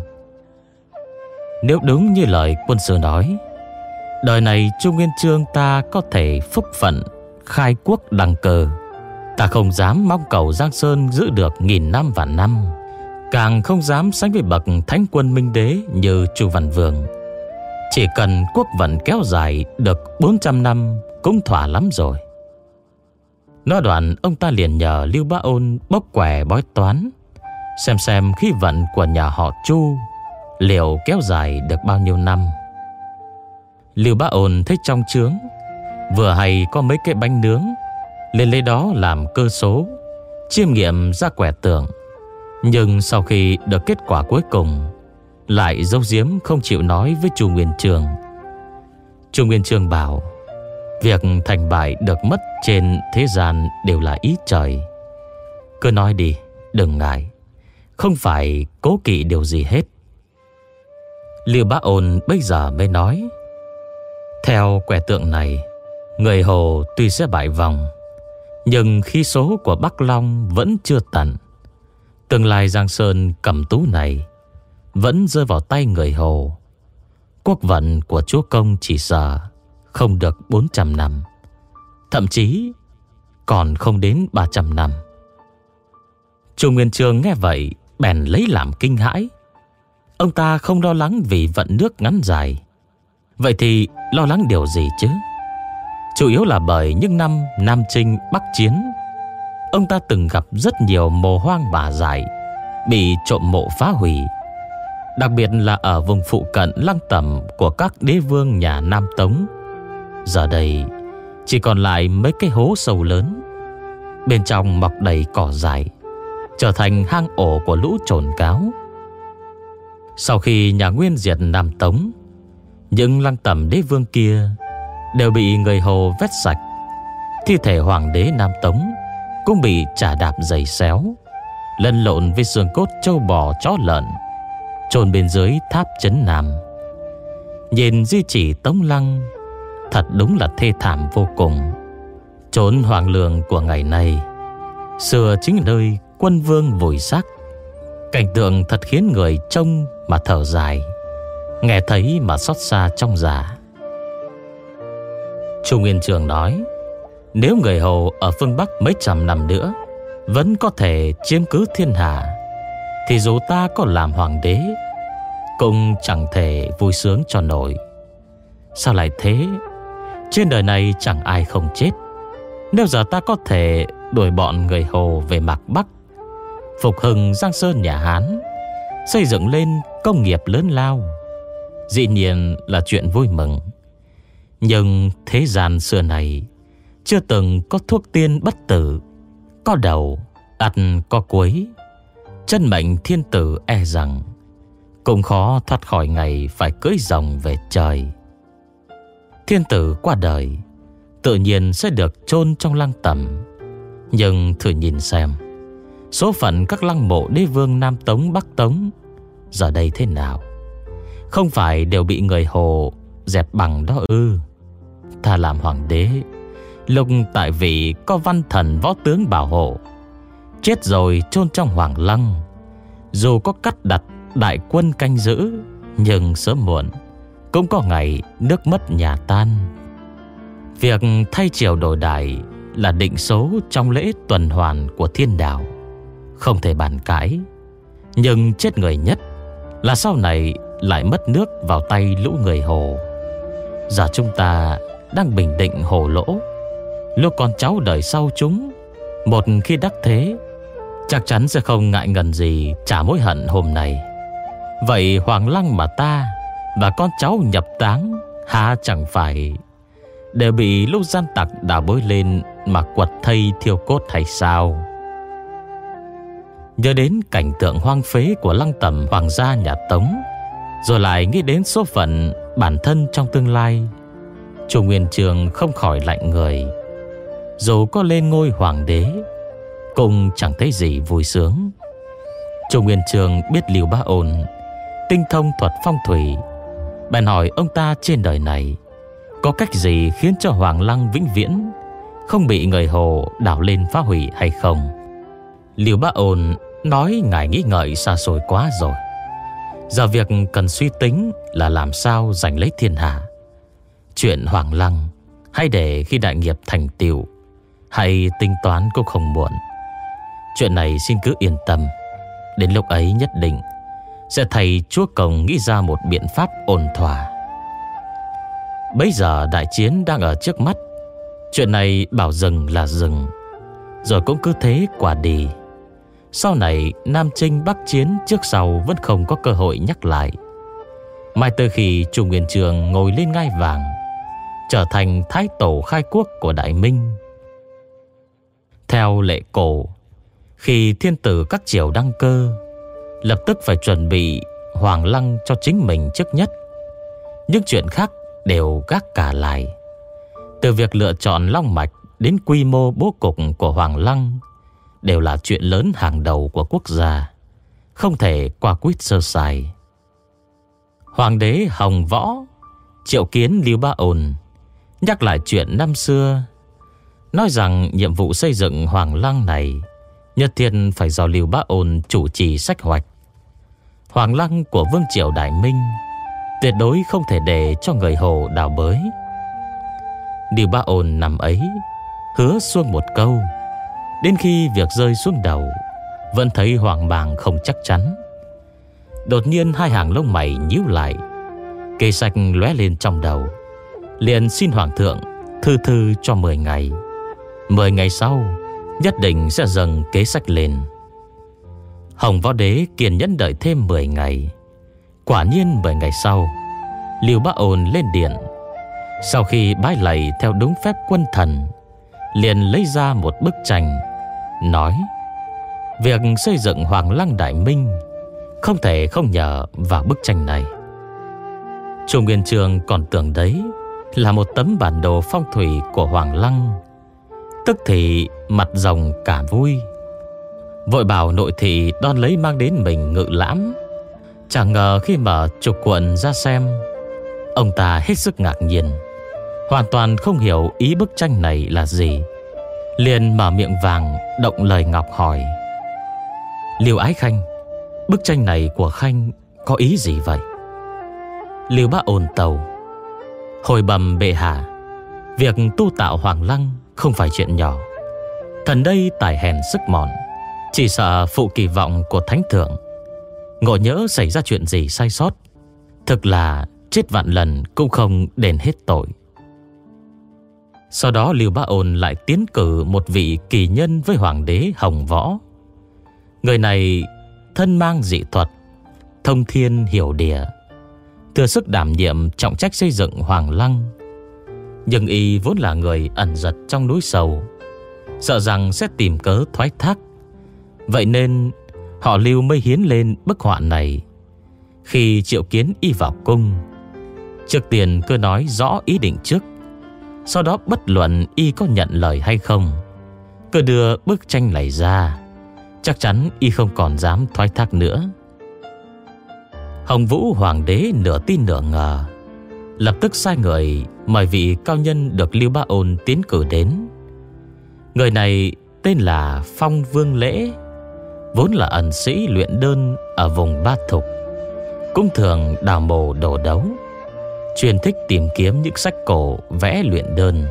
Nếu đúng như lời quân sư nói, đời này Chu Nguyên Chương ta có thể phúc phận khai quốc đăng cơ. Ta không dám mong cầu Giang Sơn giữ được nghìn năm vạn năm, càng không dám sánh với bậc thánh quân minh đế như Chu Văn Vương. Chỉ cần quốc vận kéo dài được bốn trăm năm cũng thỏa lắm rồi. Nói đoạn, ông ta liền nhờ Lưu Bá Ôn bốc quẻ bói toán, xem xem khí vận của nhà họ Chu liệu kéo dài được bao nhiêu năm. Lưu Bá Ôn thấy trong trướng vừa hay có mấy cái bánh nướng, lên lấy đó làm cơ số, chiêm nghiệm ra quẻ tượng. Nhưng sau khi được kết quả cuối cùng, lại giấu giếm không chịu nói với Chu Nguyên Chương. Chu Nguyên Chương bảo, việc thành bại được mất trên thế gian đều là ý trời. Cứ nói đi, đừng ngại, không phải cố kỵ điều gì hết. Lưu Bá Ôn bây giờ mới nói, theo quẻ tượng này, người Hồ tuy sẽ bại vòng, nhưng khí số của Bắc Long vẫn chưa tận. Tương lai Giang Sơn Cẩm Tú này vẫn rơi vào tay người Hồ. Quốc vận của chúa công chỉ sợ không được bốn trăm năm, thậm chí còn không đến ba trăm năm. Chu Nguyên Chương nghe vậy bèn lấy làm kinh hãi. Ông ta không lo lắng vì vận nước ngắn dài, vậy thì lo lắng điều gì chứ? Chủ yếu là bởi những năm Nam Chinh Bắc Chiến, ông ta từng gặp rất nhiều mồ hoang bà dại bị trộm mộ phá hủy, đặc biệt là ở vùng phụ cận lăng tẩm của các đế vương nhà Nam Tống. Giờ đây chỉ còn lại mấy cái hố sâu lớn, bên trong mọc đầy cỏ dại, trở thành hang ổ của lũ trồn cáo. Sau khi nhà Nguyên diệt Nam Tống, những lăng tẩm đế vương kia đều bị người Hồ vét sạch. Thi thể hoàng đế Nam Tống cũng bị chà đạp giày xéo, lẫn lộn với xương cốt trâu bò chó lợn, chôn bên dưới tháp Trấn Nam. Nhìn di chỉ Tống Lăng, thật đúng là thê thảm vô cùng. Chốn hoàng lường của ngày nay xưa chính là nơi quân vương vùi xác. Cảnh tượng thật khiến người trông mà thở dài, nghe thấy mà xót xa trong dạ. Chu Nguyên Chương nói, nếu người Hồ ở phương Bắc mấy trăm năm nữa vẫn có thể chiếm cứ thiên hạ, thì dù ta có làm hoàng đế cũng chẳng thể vui sướng cho nổi. Sao lại thế? Trên đời này chẳng ai không chết. Nếu giờ ta có thể đuổi bọn người Hồ về Mạc Bắc, phục hưng Giang Sơn nhà Hán, xây dựng lên công nghiệp lớn lao, dĩ nhiên là chuyện vui mừng. Nhưng thế gian xưa này chưa từng có thuốc tiên bất tử, có đầu ắt có cuối. Chân mệnh thiên tử e rằng cũng khó thoát khỏi ngày phải cưỡi rồng về trời. Thiên tử qua đời tự nhiên sẽ được chôn trong lăng tẩm. Nhưng thử nhìn xem, số phận các lăng mộ đế vương Nam Tống Bắc Tống giờ đây thế nào? Không phải đều bị người Hồ dẹp bằng đó ư? Ta làm hoàng đế, lúc tại vị có văn thần võ tướng bảo hộ, chết rồi chôn trong hoàng lăng. Dù có cắt đặt đại quân canh giữ, nhưng sớm muộn cũng có ngày nước mất nhà tan. Việc thay triều đổi đại là định số trong lễ tuần hoàn của thiên đạo, không thể bàn cãi. Nhưng chết người nhất là sau này lại mất nước vào tay lũ người Hồ. Giờ chúng ta đang bình định Hồ lỗ, lúc con cháu đời sau chúng một khi đắc thế, chắc chắn sẽ không ngại ngần gì trả mối hận hôm nay. Vậy hoàng lăng mà ta và con cháu nhập táng, há chẳng phải đều bị lũ gian tặc đào bới lên mà quật thây thiêu cốt hay sao? Nhớ đến cảnh tượng hoang phế của lăng tẩm hoàng gia nhà Tống, rồi lại nghĩ đến số phận bản thân trong tương lai, Chu Nguyên Chương không khỏi lạnh người. Dù có lên ngôi hoàng đế cũng chẳng thấy gì vui sướng. Chu Nguyên Chương biết Lưu Bá Ôn tinh thông thuật phong thủy, bèn hỏi ông ta trên đời này có cách gì khiến cho hoàng lăng vĩnh viễn không bị người Hồ đào lên phá hủy hay không? Lưu Bá Ôn nói ngài nghĩ ngợi xa xôi quá rồi. Giờ việc cần suy tính là làm sao giành lấy thiên hạ. Chuyện hoàng lăng hay để khi đại nghiệp thành tựu, hay tính toán cũng không muộn. Chuyện này xin cứ yên tâm, đến lúc ấy nhất định sẽ thầy chúa Công nghĩ ra một biện pháp ổn thỏa. Bây giờ đại chiến đang ở trước mắt, chuyện này bảo dừng là dừng, rồi cũng cứ thế quả đi. Sau này Nam Chinh Bắc Chiến trước sau vẫn không có cơ hội nhắc lại. Mãi tới khi Chu Nguyên Chương ngồi lên ngai vàng, trở thành thái tổ khai quốc của Đại Minh. Theo lệ cổ, khi thiên tử các triều đăng cơ, lập tức phải chuẩn bị hoàng lăng cho chính mình trước nhất. Những chuyện khác đều gác cả lại. Từ việc lựa chọn long mạch đến quy mô bố cục của hoàng lăng đều là chuyện lớn hàng đầu của quốc gia, không thể qua quýt sơ sài. Hoàng đế Hồng Võ triệu kiến Lưu Bá Ôn, nhắc lại chuyện năm xưa, nói rằng nhiệm vụ xây dựng hoàng lăng này nhất thiết phải do Lưu Bá Ôn chủ trì sách hoạch. Hoàng lăng của vương triều Đại Minh tuyệt đối không thể để cho người Hồ đào bới. Lưu Bá Ôn năm ấy hứa xuông một câu, đến khi việc rơi xuống đầu vẫn thấy hoang mang không chắc chắn. Đột nhiên hai hàng lông mày nhíu lại, kế sách lóe lên trong đầu, liền xin hoàng thượng thư thư cho mười ngày. Mười ngày sau nhất định sẽ dâng kế sách lên. Hồng Võ Đế kiên nhẫn đợi thêm mười ngày. Quả nhiên mười ngày sau, Lưu Bá Ôn lên điện. Sau khi bái lạy theo đúng phép quân thần, liền lấy ra một bức tranh, nói: việc xây dựng hoàng lăng Đại Minh không thể không nhờ vào bức tranh này. Chu Nguyên Chương còn tưởng đấy là một tấm bản đồ phong thủy của hoàng lăng, tức thì mặt rồng cả vui, vội bảo nội thị đón lấy mang đến mình ngự lãm. Chẳng ngờ khi mở trục cuộn ra xem, ông ta hết sức ngạc nhiên, hoàn toàn không hiểu ý bức tranh này là gì. Liền mở miệng vàng động lời ngọc hỏi: Lưu Ái Khanh, bức tranh này của Khanh có ý gì vậy? Lưu Bá Ôn tâu: hồi bẩm bệ hạ, việc tu tạo hoàng lăng không phải chuyện nhỏ. Thần đây tài hèn sức mọn, chỉ sợ phụ kỳ vọng của thánh thượng. Ngộ nhỡ xảy ra chuyện gì sai sót, thực là chết vạn lần cũng không đền hết tội. Sau đó Lưu Bá Ôn lại tiến cử một vị kỳ nhân với hoàng đế Hồng Võ. Người này thân mang dị thuật, thông thiên hiểu địa, thừa sức đảm nhiệm trọng trách xây dựng hoàng lăng. Nhưng y vốn là người ẩn giật trong núi sâu, sợ rằng sẽ tìm cớ thoái thác. Vậy nên họ Lưu mới hiến lên bức họa này. Khi triệu kiến y vào cung, trước tiên cứ nói rõ ý định trước, sau đó bất luận y có nhận lời hay không, cứ đưa bức tranh này ra, chắc chắn y không còn dám thoái thác nữa. Hồng Vũ hoàng đế nửa tin nửa ngờ, lập tức sai người mời vị cao nhân được Lưu Bá Ôn tiến cử đến. Người này tên là Phong Vương Lễ, vốn là ẩn sĩ luyện đơn ở vùng Ba Thục, cũng thường đào mồ đổ đấu, chuyên thích tìm kiếm những sách cổ vẽ luyện đơn.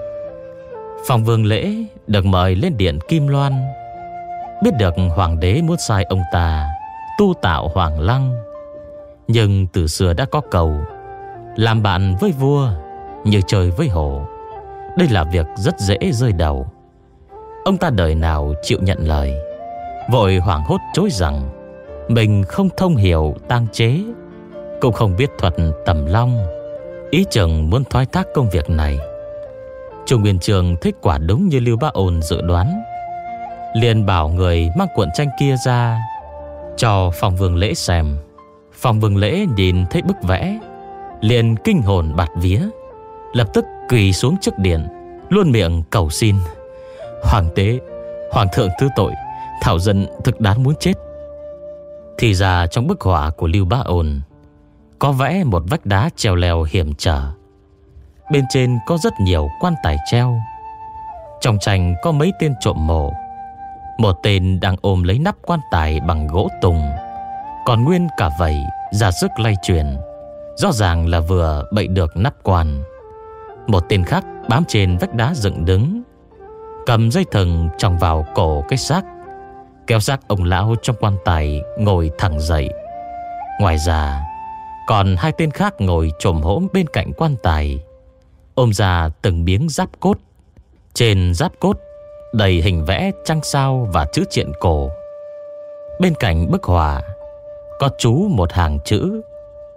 Phong Vương Lễ được mời lên điện Kim Loan, biết được hoàng đế muốn sai ông ta tu tạo hoàng lăng. Nhưng từ xưa đã có câu làm bạn với vua như chơi với hổ, đây là việc rất dễ rơi đầu. Ông ta đời nào chịu nhận lời, vội hoảng hốt chối rằng mình không thông hiểu tang chế, cũng không biết thuật tầm long, ý chừng muốn thoái thác công việc này. Chu Nguyên Chương thích quả đúng như Lưu Bá Ôn dự đoán, liền bảo người mang cuộn tranh kia ra cho Phong Vương Lễ xem. Phong Vương Lễ nhìn thấy bức vẽ, liền kinh hồn bạt vía, lập tức quỳ xuống trước điện, luôn miệng cầu xin: Hoàng tế, hoàng thượng thứ tội, thảo dân thực đáng muốn chết. Thì ra trong bức họa của Lưu Bá Ôn có vẽ một vách đá treo leo hiểm trở, bên trên có rất nhiều quan tài treo. Trong tranh có mấy tên trộm mộ, một tên đang ôm lấy nắp quan tài bằng gỗ tùng, còn nguyên cả vảy ra sức lay chuyển, rõ ràng là vừa bậy được nắp quan. Một tên khác bám trên vách đá dựng đứng, cầm dây thừng tròng vào cổ cái xác, kéo xác ông lão trong quan tài ngồi thẳng dậy. Ngoài ra còn hai tên khác ngồi chồm hổm bên cạnh quan tài, ôm ra từng miếng giáp cốt. Trên giáp cốt đầy hình vẽ trăng sao và chữ triện cổ. Bên cạnh bức họa có chú một hàng chữ: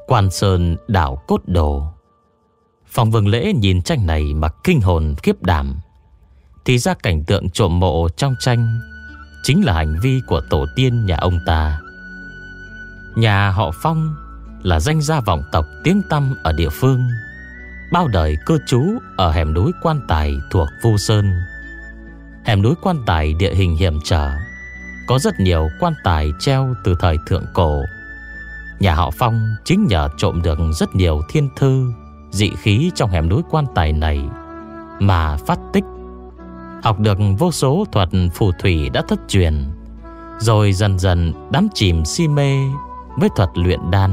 Quan Sơn Đảo Cốt Đồ. Phong Vương Lễ nhìn tranh này mà kinh hồn khiếp đảm. Thì ra cảnh tượng trộm mộ trong tranh chính là hành vi của tổ tiên nhà ông ta. Nhà họ Phong là danh gia vọng tộc tiếng tăm ở địa phương, bao đời cư trú ở hẻm núi Quan Tài thuộc Vu Sơn. Hẻm núi Quan Tài địa hình hiểm trở, có rất nhiều quan tài treo từ thời thượng cổ. Nhà họ Phong chính nhờ trộm được rất nhiều thiên thư, dị khí trong hẻm núi Quan Tài này mà phát tích, học được vô số thuật phù thủy đã thất truyền, rồi dần dần đắm chìm si mê với thuật luyện đan.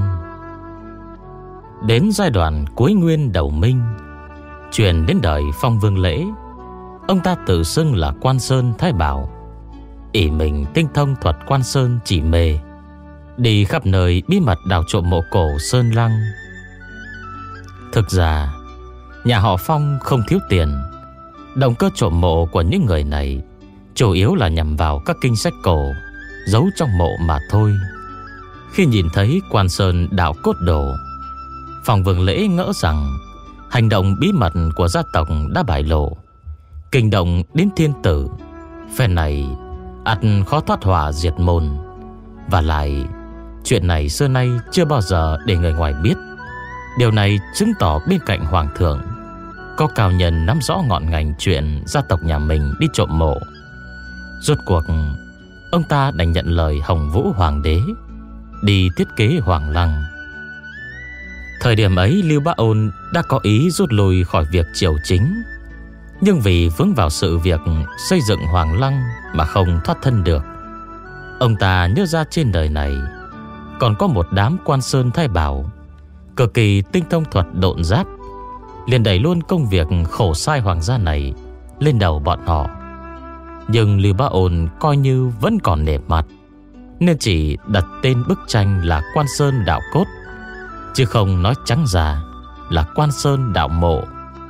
Đến giai đoạn cuối nguyên đầu Minh, truyền đến đời Phong Vương Lễ, ông ta tự xưng là Quan Sơn Thái Bảo, ỷ mình tinh thông thuật Quan Sơn chỉ mê, đi khắp nơi bí mật đào trộm mộ cổ Sơn Lăng. Thực ra nhà họ Phong không thiếu tiền. Động cơ trộm mộ của những người này chủ yếu là nhằm vào các kinh sách cổ giấu trong mộ mà thôi. Khi nhìn thấy Quan Sơn Đảo Cốt Đồ, Phong Vương Lễ ngỡ rằng hành động bí mật của gia tộc đã bại lộ, kinh động đến thiên tử. Phen này ắt khó thoát họa diệt môn. Và lại chuyện này xưa nay chưa bao giờ để người ngoài biết. Điều này chứng tỏ bên cạnh hoàng thượng có cao nhân nắm rõ ngọn ngành chuyện gia tộc nhà mình đi trộm mộ. Rốt cuộc ông ta đành nhận lời Hồng Vũ Hoàng đế đi thiết kế Hoàng Lăng. Thời điểm ấy Lưu Bá Ôn đã có ý rút lui khỏi việc triều chính, nhưng vì vướng vào sự việc xây dựng Hoàng Lăng mà không thoát thân được. Ông ta nhớ ra trên đời này còn có một đám Quan Sơn Thái Bảo cực kỳ tinh thông thuật độn giáp, liền đẩy luôn công việc khổ sai hoàng gia này lên đầu bọn họ. Nhưng Lưu Bá Ôn coi như vẫn còn nể mặt, nên chỉ đặt tên bức tranh là Quan Sơn Đạo Cốt, chứ không nói trắng ra là Quan Sơn Đạo Mộ.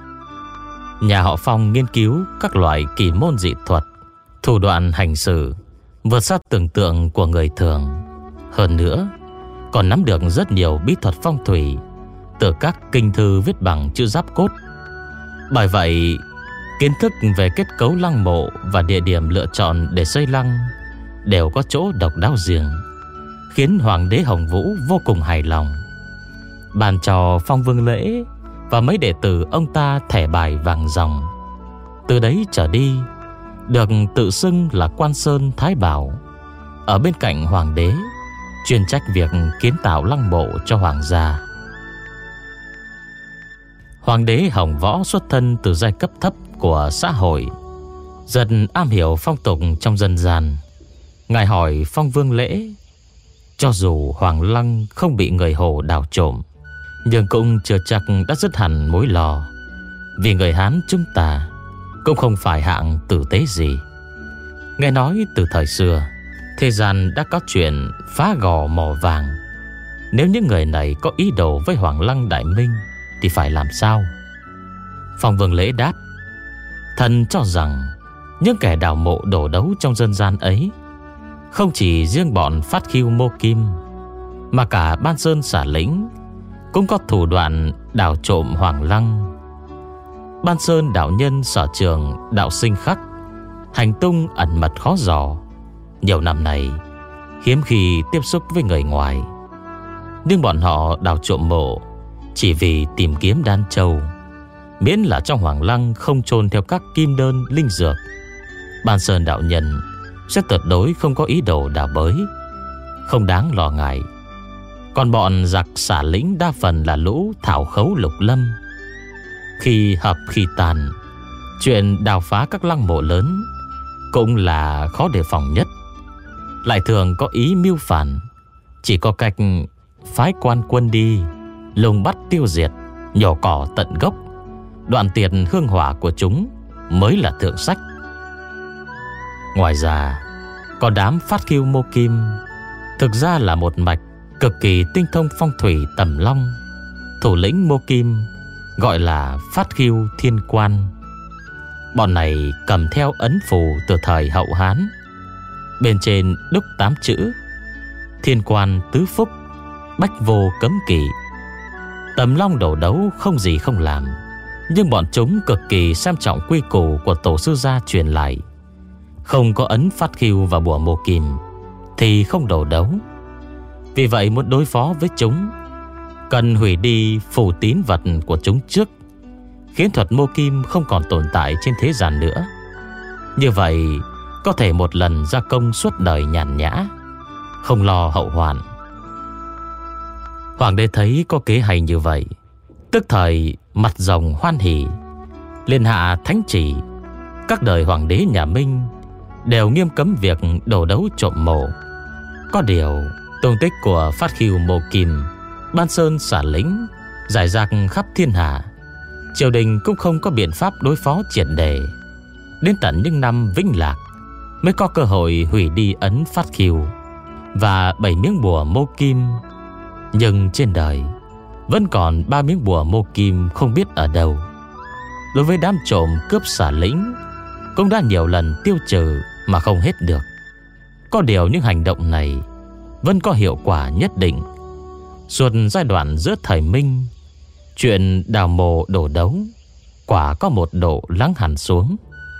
Nhà họ Phong nghiên cứu các loại kỳ môn dị thuật, thủ đoạn hành xử vượt xa tưởng tượng của người thường. Hơn nữa còn nắm được rất nhiều bí thuật phong thủy từ các kinh thư viết bằng chữ giáp cốt. Bởi vậy kiến thức về kết cấu lăng mộ và địa điểm lựa chọn để xây lăng đều có chỗ độc đáo riêng, khiến Hoàng đế Hồng Vũ vô cùng hài lòng, ban cho Phong Vương Lễ và mấy đệ tử ông ta thẻ bài vàng ròng. Từ đấy trở đi được tự xưng là Quan Sơn Thái Bảo, ở bên cạnh hoàng đế, chuyên trách việc kiến tạo lăng mộ cho hoàng gia. Hoàng đế Hồng Võ xuất thân từ giai cấp thấp của xã hội, dần am hiểu phong tục trong dân gian. Ngài hỏi Phong Vương Lễ, cho dù Hoàng Lăng không bị người Hồ đào trộm, nhưng cũng chưa chắc đã dứt hẳn mối lo, vì người Hán chúng ta cũng không phải hạng tử tế gì. Nghe nói từ thời xưa thế gian đã có chuyện phá gò mỏ vàng. Nếu những người này có ý đồ với Hoàng Lăng Đại Minh thì phải làm sao? Phong Vương Lễ đáp, thần cho rằng những kẻ đào mộ đổ đấu trong dân gian ấy không chỉ riêng bọn Phát Khiêu Mô Kim, mà cả Ban Sơn Xả Lĩnh cũng có thủ đoạn đào trộm Hoàng Lăng. Ban Sơn đạo nhân Sở Trường Đạo Sinh Khắc hành tung ẩn mật khó dò, nhiều năm này hiếm khi tiếp xúc với người ngoài. Nhưng bọn họ đào trộm mộ chỉ vì tìm kiếm đan châu, miễn là trong Hoàng Lăng không chôn theo các kim đơn linh dược, Ban Sơn đạo nhân sẽ tuyệt đối không có ý đồ đào bới, không đáng lo ngại. Còn bọn giặc Xả Lĩnh đa phần là lũ thảo khấu lục lâm, khi hợp khi tàn. Chuyện đào phá các lăng mộ lớn cũng là khó đề phòng nhất, lại thường có ý mưu phản. Chỉ có cách phái quan quân đi lùng bắt tiêu diệt, nhổ cỏ tận gốc, đoạn tiệt hương hỏa của chúng mới là thượng sách. Ngoài ra có đám Phát Khiêu Mô Kim thực ra là một mạch cực kỳ tinh thông phong thủy tầm long. Thủ lĩnh Mô Kim gọi là Phát Khiêu Thiên Quan. Bọn này cầm theo ấn phù từ thời Hậu Hán, bên trên đúc tám chữ: Thiên Quan Tứ Phúc, Bách Vô Cấm Kỵ, Tầm Long đổ đấu không gì không làm, nhưng bọn chúng cực kỳ xem trọng quy củ của tổ sư gia truyền lại. Không có ấn phát khiêu và bùa mô kim thì không đổ đấu. Vì vậy muốn đối phó với chúng, cần hủy đi phù tín vật của chúng trước, khiến thuật mô kim không còn tồn tại trên thế gian nữa. Như vậy có thể một lần gia công suốt đời nhàn nhã, không lo hậu hoạn. Hoàng đế thấy có kế hay như vậy, tức thời mặt rồng hoan hỉ, liền hạ thánh chỉ các đời hoàng đế nhà Minh đều nghiêm cấm việc đổ đấu trộm mộ. Có điều tung tích của phát khiêu mộ kim, ban sơn xả lính rải rạc khắp thiên hạ, triều đình cũng không có biện pháp đối phó triệt để. Đến tận những năm Vĩnh Lạc mới có cơ hội hủy đi ấn phát khiêu và bảy miếng bùa mô kim. Nhưng trên đời vẫn còn ba miếng bùa mô kim không biết ở đâu. Đối với đám trộm cướp xả lính cũng đã nhiều lần tiêu trừ mà không hết được. Có điều những hành động này vẫn có hiệu quả nhất định. Suốt giai đoạn giữa thời Minh, chuyện đào mộ đổ đấu quả có một độ lắng hẳn xuống.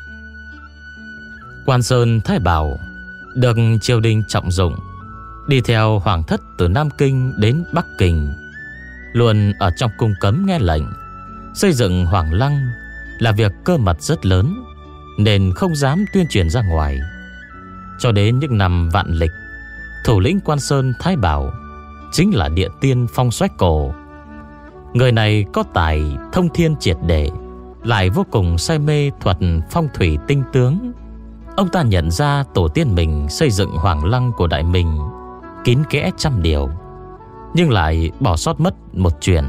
Quan Sơn Thái Bảo được triều đình trọng dụng, đi theo hoàng thất từ Nam Kinh đến Bắc Kinh, luôn ở trong cung cấm nghe lệnh. Xây dựng hoàng lăng là việc cơ mật rất lớn, nên không dám tuyên truyền ra ngoài. Cho đến những năm Vạn Lịch, thủ lĩnh Quan Sơn Thái Bảo chính là địa tiên Phong Soái Cổ. Người này có tài thông thiên triệt để, lại vô cùng say mê thuật phong thủy tinh tướng. Ông ta nhận ra tổ tiên mình xây dựng hoàng lăng của Đại Minh kín kẽ trăm điều, nhưng lại bỏ sót mất một chuyện: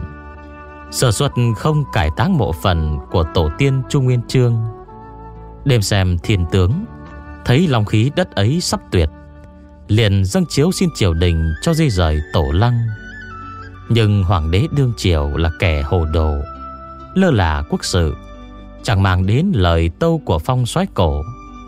sơ suất không cải táng mộ phần của tổ tiên Trung Nguyên Chương. Đêm xem thiên tướng thấy long khí đất ấy sắp tuyệt, liền dâng chiếu xin triều đình cho di rời tổ lăng. Nhưng hoàng đế đương triều là kẻ hồ đồ, lơ là quốc sự, chẳng màng đến lời tâu của Phong Soái Cổ.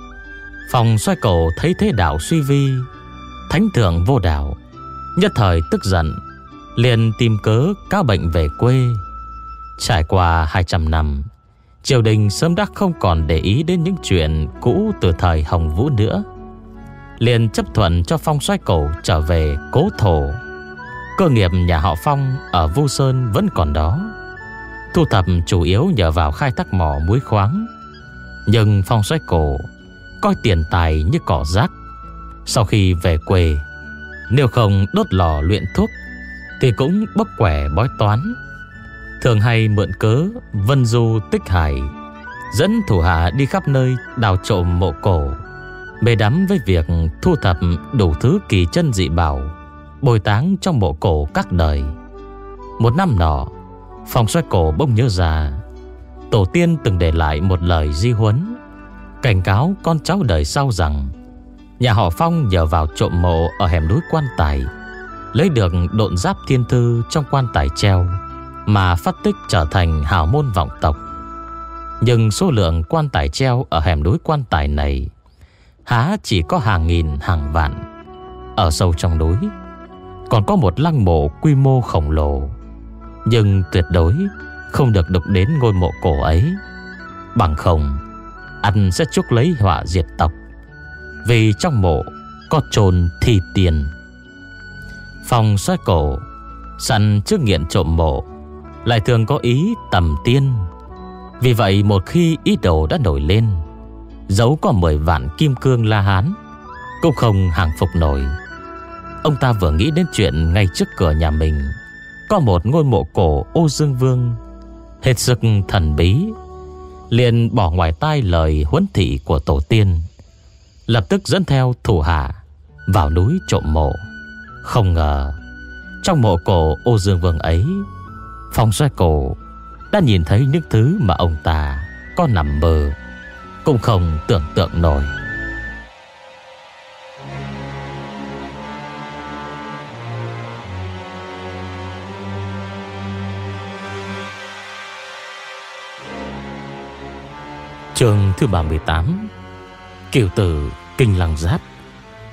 Phong Soái Cổ thấy thế đạo suy vi, thánh thượng vô đạo, nhất thời tức giận, liền tìm cớ cáo bệnh về quê. Trải qua hai trăm năm, triều đình sớm đã không còn để ý đến những chuyện cũ từ thời Hồng Vũ nữa, liền chấp thuận cho Phong Soái Cổ trở về cố thổ. Cơ nghiệp nhà họ Phong ở Vu Sơn vẫn còn đó, thu thập chủ yếu nhờ vào khai thác mỏ muối khoáng. Nhưng Phong Soái Cổ coi tiền tài như cỏ rác. Sau khi về quê, nếu không đốt lò luyện thuốc thì cũng bốc quẻ bói toán, thường hay mượn cớ vân du tích hải, dẫn thủ hạ đi khắp nơi đào trộm mộ cổ, mê đắm với việc thu thập đủ thứ kỳ chân dị bảo bồi táng trong mộ cổ các đời. Một năm nọ, Phong Soái Cổ bỗng nhớ ra tổ tiên từng để lại một lời di huấn, cảnh cáo con cháu đời sau rằng nhà họ Phong nhờ vào trộm mộ ở hẻm núi Quan Tài, lấy được độn giáp thiên thư trong quan tài treo mà phát tích trở thành hào môn vọng tộc. Nhưng số lượng quan tài treo ở hẻm núi Quan Tài này há chỉ có hàng nghìn hàng vạn. Ở sâu trong núi còn có một lăng mộ quy mô khổng lồ, nhưng tuyệt đối không được đụng đến ngôi mộ cổ ấy, bằng không ăn sẽ chuốc lấy họa diệt tộc. Vì trong mộ có chôn thi tiền. Phong Soái Cổ sẵn trước nghiện trộm mộ, lại thường có ý tầm tiên. Vì vậy một khi ý đồ đã nổi lên, dẫu có mười vạn kim cương La Hán cũng không hàng phục nổi. Ông ta vừa nghĩ đến chuyện ngay trước cửa nhà mình có một ngôi mộ cổ Ô Dương Vương hết sức thần bí, liền bỏ ngoài tai lời huấn thị của tổ tiên, lập tức dẫn theo thủ hạ vào núi trộm mộ. Không ngờ trong mộ cổ Ô Dương Vương ấy, Phong Soái Cổ đã nhìn thấy những thứ mà ông ta có nằm mơ cũng không tưởng tượng nổi. Chương thứ ba mươi tám: Kiều tử Kinh Lăng Giáp.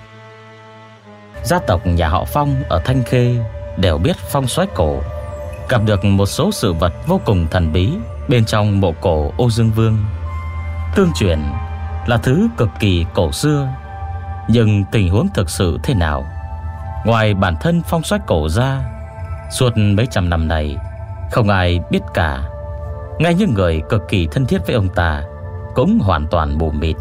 Gia tộc nhà họ Phong ở Thanh Khê đều biết Phong Soái Cổ gặp được một số sự vật vô cùng thần bí bên trong mộ cổ Ô Dương Vương. Tương truyền là thứ cực kỳ cổ xưa, nhưng tình huống thực sự thế nào, ngoài bản thân Phong Soái Cổ ra, suốt mấy trăm năm này không ai biết cả. Ngay những người cực kỳ thân thiết với ông ta cũng hoàn toàn mù mịt.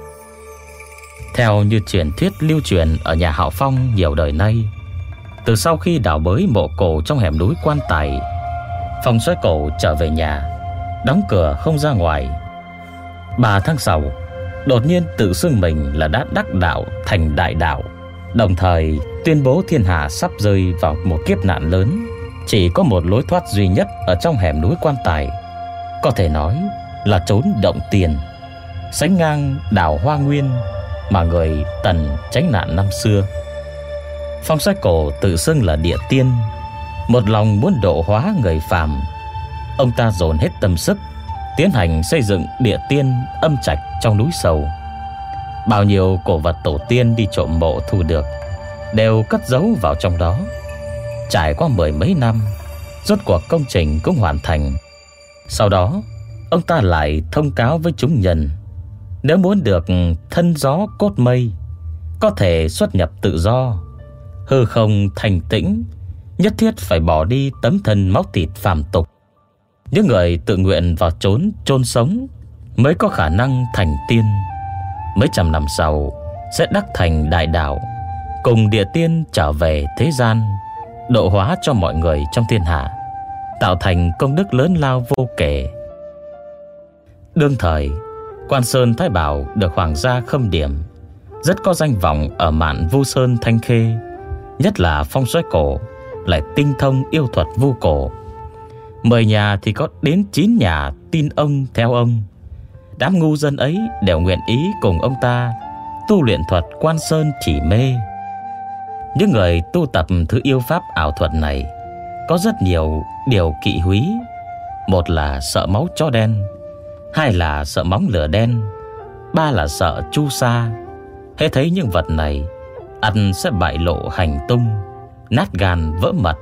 Theo như truyền thuyết lưu truyền ở nhà họ Phong nhiều đời nay, từ sau khi đào bới mộ cổ trong hẻm núi Quan Tài, Phong Soái Cổ trở về nhà, đóng cửa không ra ngoài. Ba tháng sau, đột nhiên tự xưng mình là đã đắc đạo thành đại đạo, đồng thời tuyên bố thiên hạ sắp rơi vào một kiếp nạn lớn. Chỉ có một lối thoát duy nhất ở trong hẻm núi Quan Tài, có thể nói là trốn động tiền, sánh ngang đảo Hoa Nguyên mà người Tần tránh nạn năm xưa. Phong Soái Cổ tự xưng là địa tiên, một lòng muốn độ hóa người phàm. Ông ta dồn hết tâm sức tiến hành xây dựng địa tiên âm trạch trong núi Sầu. Bao nhiêu cổ vật tổ tiên đi trộm mộ thu được đều cất giấu vào trong đó. Trải qua mười mấy năm, rốt cuộc công trình cũng hoàn thành. Sau đó, ông ta lại thông cáo với chúng nhân, nếu muốn được thân gió cốt mây, có thể xuất nhập tự do, hư không thanh tĩnh, nhất thiết phải bỏ đi tấm thân máu thịt phàm tục. Những người tự nguyện vào trốn chôn sống mới có khả năng thành tiên. Mấy trăm năm sau sẽ đắc thành đại đạo, cùng địa tiên trở về thế gian, độ hóa cho mọi người trong thiên hạ, tạo thành công đức lớn lao vô kể. Đương thời, Quan Sơn Thái Bảo được hoàng gia khâm điểm, rất có danh vọng ở mạn Vu Sơn Thanh Khê. Nhất là Phong Soái Cổ lại tinh thông yêu thuật vu cổ. Mười nhà thì có đến chín nhà tin ông theo ông. Đám ngu dân ấy đều nguyện ý cùng ông ta tu luyện thuật Quan Sơn Chỉ Mê. Những người tu tập thứ yêu pháp ảo thuật này có rất nhiều điều kỵ húy. Một là sợ máu chó đen, hai là sợ móng lửa đen, ba là sợ chu sa. Hễ thấy những vật này, ắt sẽ bại lộ hành tung, nát gan vỡ mật.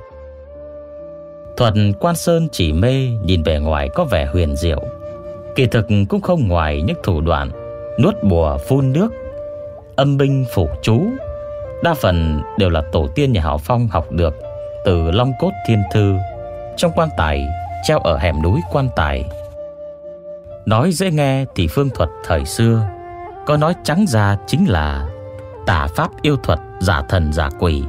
Thuật Quan Sơn Chỉ Mê nhìn bề ngoài có vẻ huyền diệu, kỳ thực cũng không ngoài những thủ đoạn nuốt bùa phun nước, âm binh phủ chú. Đa phần đều là tổ tiên nhà họ Phong học được từ Long Cốt Thiên Thư trong quan tài treo ở hẻm núi Quan Tài. Nói dễ nghe thì phương thuật thời xưa, có nói trắng ra chính là tà pháp yêu thuật giả thần giả quỷ.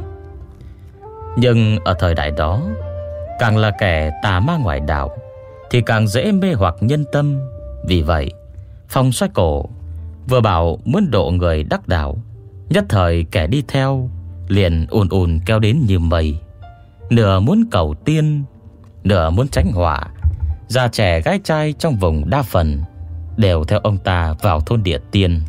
Nhưng ở thời đại đó, càng là kẻ tà ma ngoại đạo thì càng dễ mê hoặc nhân tâm. Vì vậy, Phong Soái Cổ vừa bảo muốn độ người đắc đạo, nhất thời kẻ đi theo liền ùn ùn kéo đến như mây. Nửa muốn cầu tiên, nửa muốn tránh họa. Già trẻ gái trai trong vùng đa phần đều theo ông ta vào thôn địa tiên.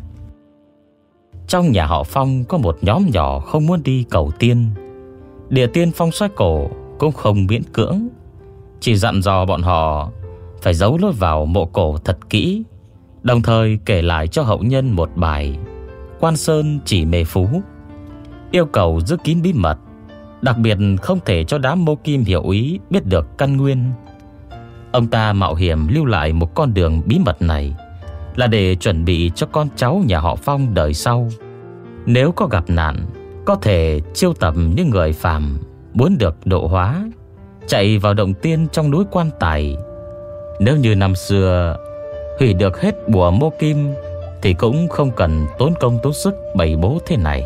Trong nhà họ Phong có một nhóm nhỏ không muốn đi cầu tiên. Địa tiên Phong Soái Cổ cũng không miễn cưỡng, chỉ dặn dò bọn họ phải giấu lối vào mộ cổ thật kỹ, đồng thời kể lại cho hậu nhân một bài Quan Sơn Chỉ Mê Phú, yêu cầu giữ kín bí mật, đặc biệt không thể cho đám Mô Kim Hiểu Úy biết được căn nguyên. Ông ta mạo hiểm lưu lại một con đường bí mật này là để chuẩn bị cho con cháu nhà họ Phong đời sau, nếu có gặp nạn có thể chiêu tập những người phàm muốn được độ hóa, chạy vào động tiên trong núi Quan Tài. Nếu như năm xưa hủy được hết bùa Mô Kim thì cũng không cần tốn công tốn sức bày bố thế này.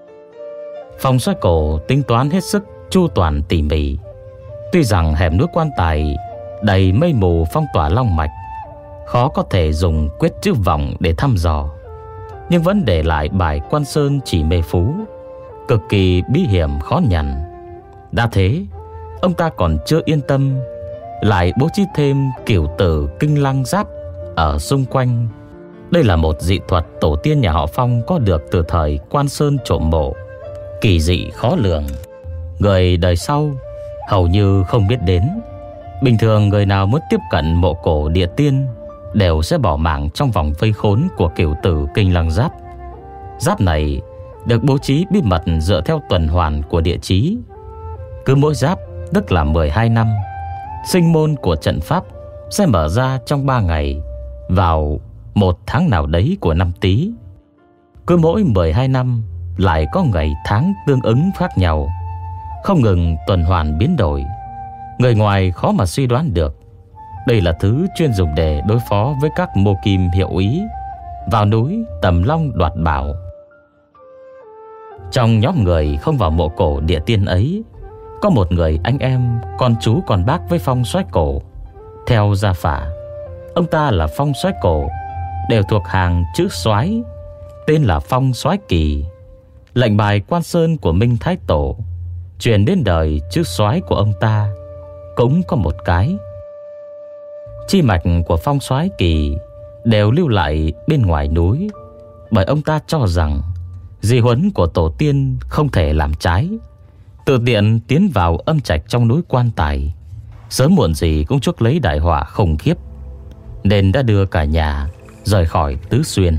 Phong Soái Cổ tính toán hết sức chu toàn tỉ mỉ. Tuy rằng hẻm núi Quan Tài đầy mây mù phong tỏa long mạch, khó có thể dùng quyết chữ vọng để thăm dò, nhưng vẫn để lại bài Quan Sơn Chỉ Mê Phú, cực kỳ bí hiểm khó nhằn. Đã thế, ông ta còn chưa yên tâm, lại bố trí thêm cửu tử kinh lăng giáp ở xung quanh. Đây là một dị thuật tổ tiên nhà họ Phong có được từ thời Quan Sơn trộm mộ, kỳ dị khó lường, người đời sau hầu như không biết đến. Bình thường người nào muốn tiếp cận mộ cổ địa tiên đều sẽ bỏ mạng trong vòng vây khốn của cửu tử kinh lăng giáp. Giáp này được bố trí bí mật dựa theo tuần hoàn của địa chí. Cứ mỗi giáp tức là mười hai năm sinh môn của trận pháp sẽ mở ra trong ba ngày vào một tháng nào đấy của năm Tý. Cứ mỗi mười hai năm lại có ngày tháng tương ứng khác nhau, không ngừng tuần hoàn biến đổi. Người ngoài khó mà suy đoán được đây là thứ chuyên dùng để đối phó với các mô kim hiệu ý vào núi Tầm Long đoạt bảo. Trong nhóm người không vào mộ cổ địa tiên ấy, có một người anh em con chú con bác với Phong Soái Cổ. Theo gia phả, ông ta là Phong Soái Cổ, đều thuộc hàng chữ Soái, tên là Phong Soái Kỳ. Lệnh bài Quan Sơn của Minh Thái Tổ truyền đến đời chữ Soái của ông ta cũng có một cái. Chi mạch của Phong Soái Kỳ đều lưu lại bên ngoài núi, bởi ông ta cho rằng di huấn của tổ tiên không thể làm trái. Tự tiện tiến vào âm trạch trong núi Quan Tài, sớm muộn gì cũng chuốc lấy đại họa khủng khiếp, nên đã đưa cả nhà rời khỏi Tứ Xuyên.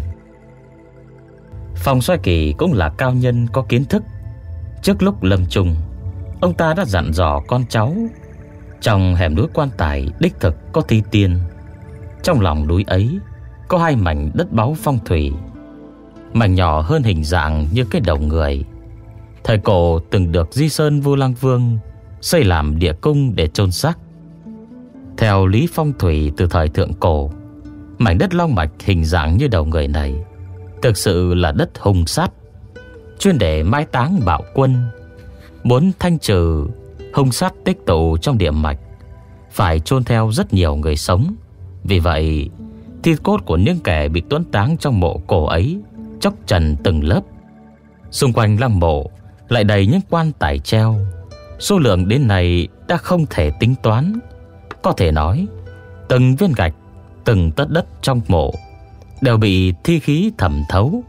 Phong Soái Kỳ cũng là cao nhân có kiến thức. Trước lúc lâm chung, ông ta đã dặn dò con cháu trong hẻm núi Quan Tài đích thực có thi tiên. Trong lòng núi ấy có hai mảnh đất báu phong thủy, mảnh nhỏ hơn hình dạng như cái đầu người. Thời cổ từng được Di Sơn Vu Lăng Vương xây làm địa cung để chôn xác. Theo lý phong thủy từ thời thượng cổ, mảnh đất long mạch hình dạng như đầu người này thực sự là đất hung sát, chuyên để mai táng bạo quân. Muốn thanh trừ hung sát tích tụ trong địa mạch, phải chôn theo rất nhiều người sống. Vì vậy, thi cốt của những kẻ bị tuẫn táng trong mộ cổ ấy chóc trần từng lớp. Xung quanh lăng mộ lại đầy những quan tài treo, số lượng đến này đã không thể tính toán. Có thể nói, từng viên gạch, từng tấc đất trong mộ đều bị thi khí thẩm thấu.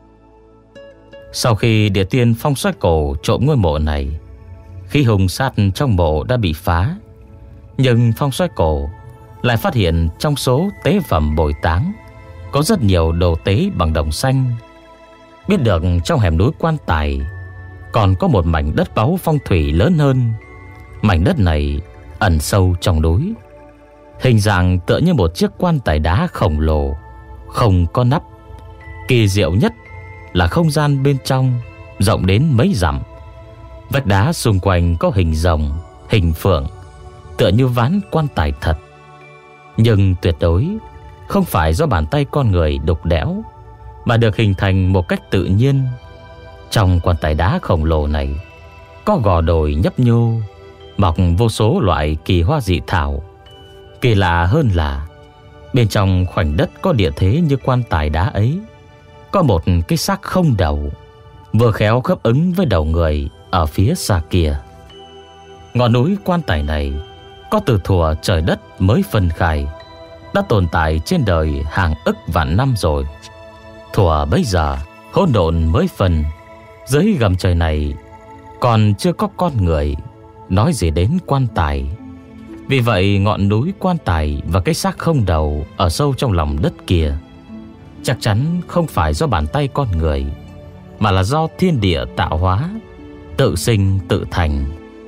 Sau khi địa tiên Phong Soái Cổ trộm ngôi mộ này, khi hung sát trong mộ đã bị phá, nhưng Phong Soái Cổ lại phát hiện trong số tế phẩm bồi táng có rất nhiều đồ tế bằng đồng xanh. Biết được trong hẻm núi Quan Tài còn có một mảnh đất báu phong thủy lớn hơn. Mảnh đất này ẩn sâu trong núi, hình dạng tựa như một chiếc quan tài đá khổng lồ, không có nắp. Kỳ diệu nhất là không gian bên trong rộng đến mấy dặm. Vách đá xung quanh có hình rồng, hình phượng, tựa như ván quan tài thật. Nhưng tuyệt đối không phải do bàn tay con người đục đẽo, mà được hình thành một cách tự nhiên. Trong quan tài đá khổng lồ này có gò đồi nhấp nhô, mọc vô số loại kỳ hoa dị thảo. Kỳ lạ hơn là bên trong khoảnh đất có địa thế như quan tài đá ấy, có một cái xác không đầu, vừa khéo khớp ứng với đầu người ở phía xa kia. Ngọn núi Quan Tài này có từ thuở trời đất mới phân khai, đã tồn tại trên đời hàng ức vạn năm rồi. Thuở bấy giờ hỗn độn mới phân, dưới gầm trời này còn chưa có con người, nói gì đến quan tài. Vì vậy ngọn núi Quan Tài và cái xác không đầu ở sâu trong lòng đất kia chắc chắn không phải do bàn tay con người, mà là do thiên địa tạo hóa, tự sinh tự thành.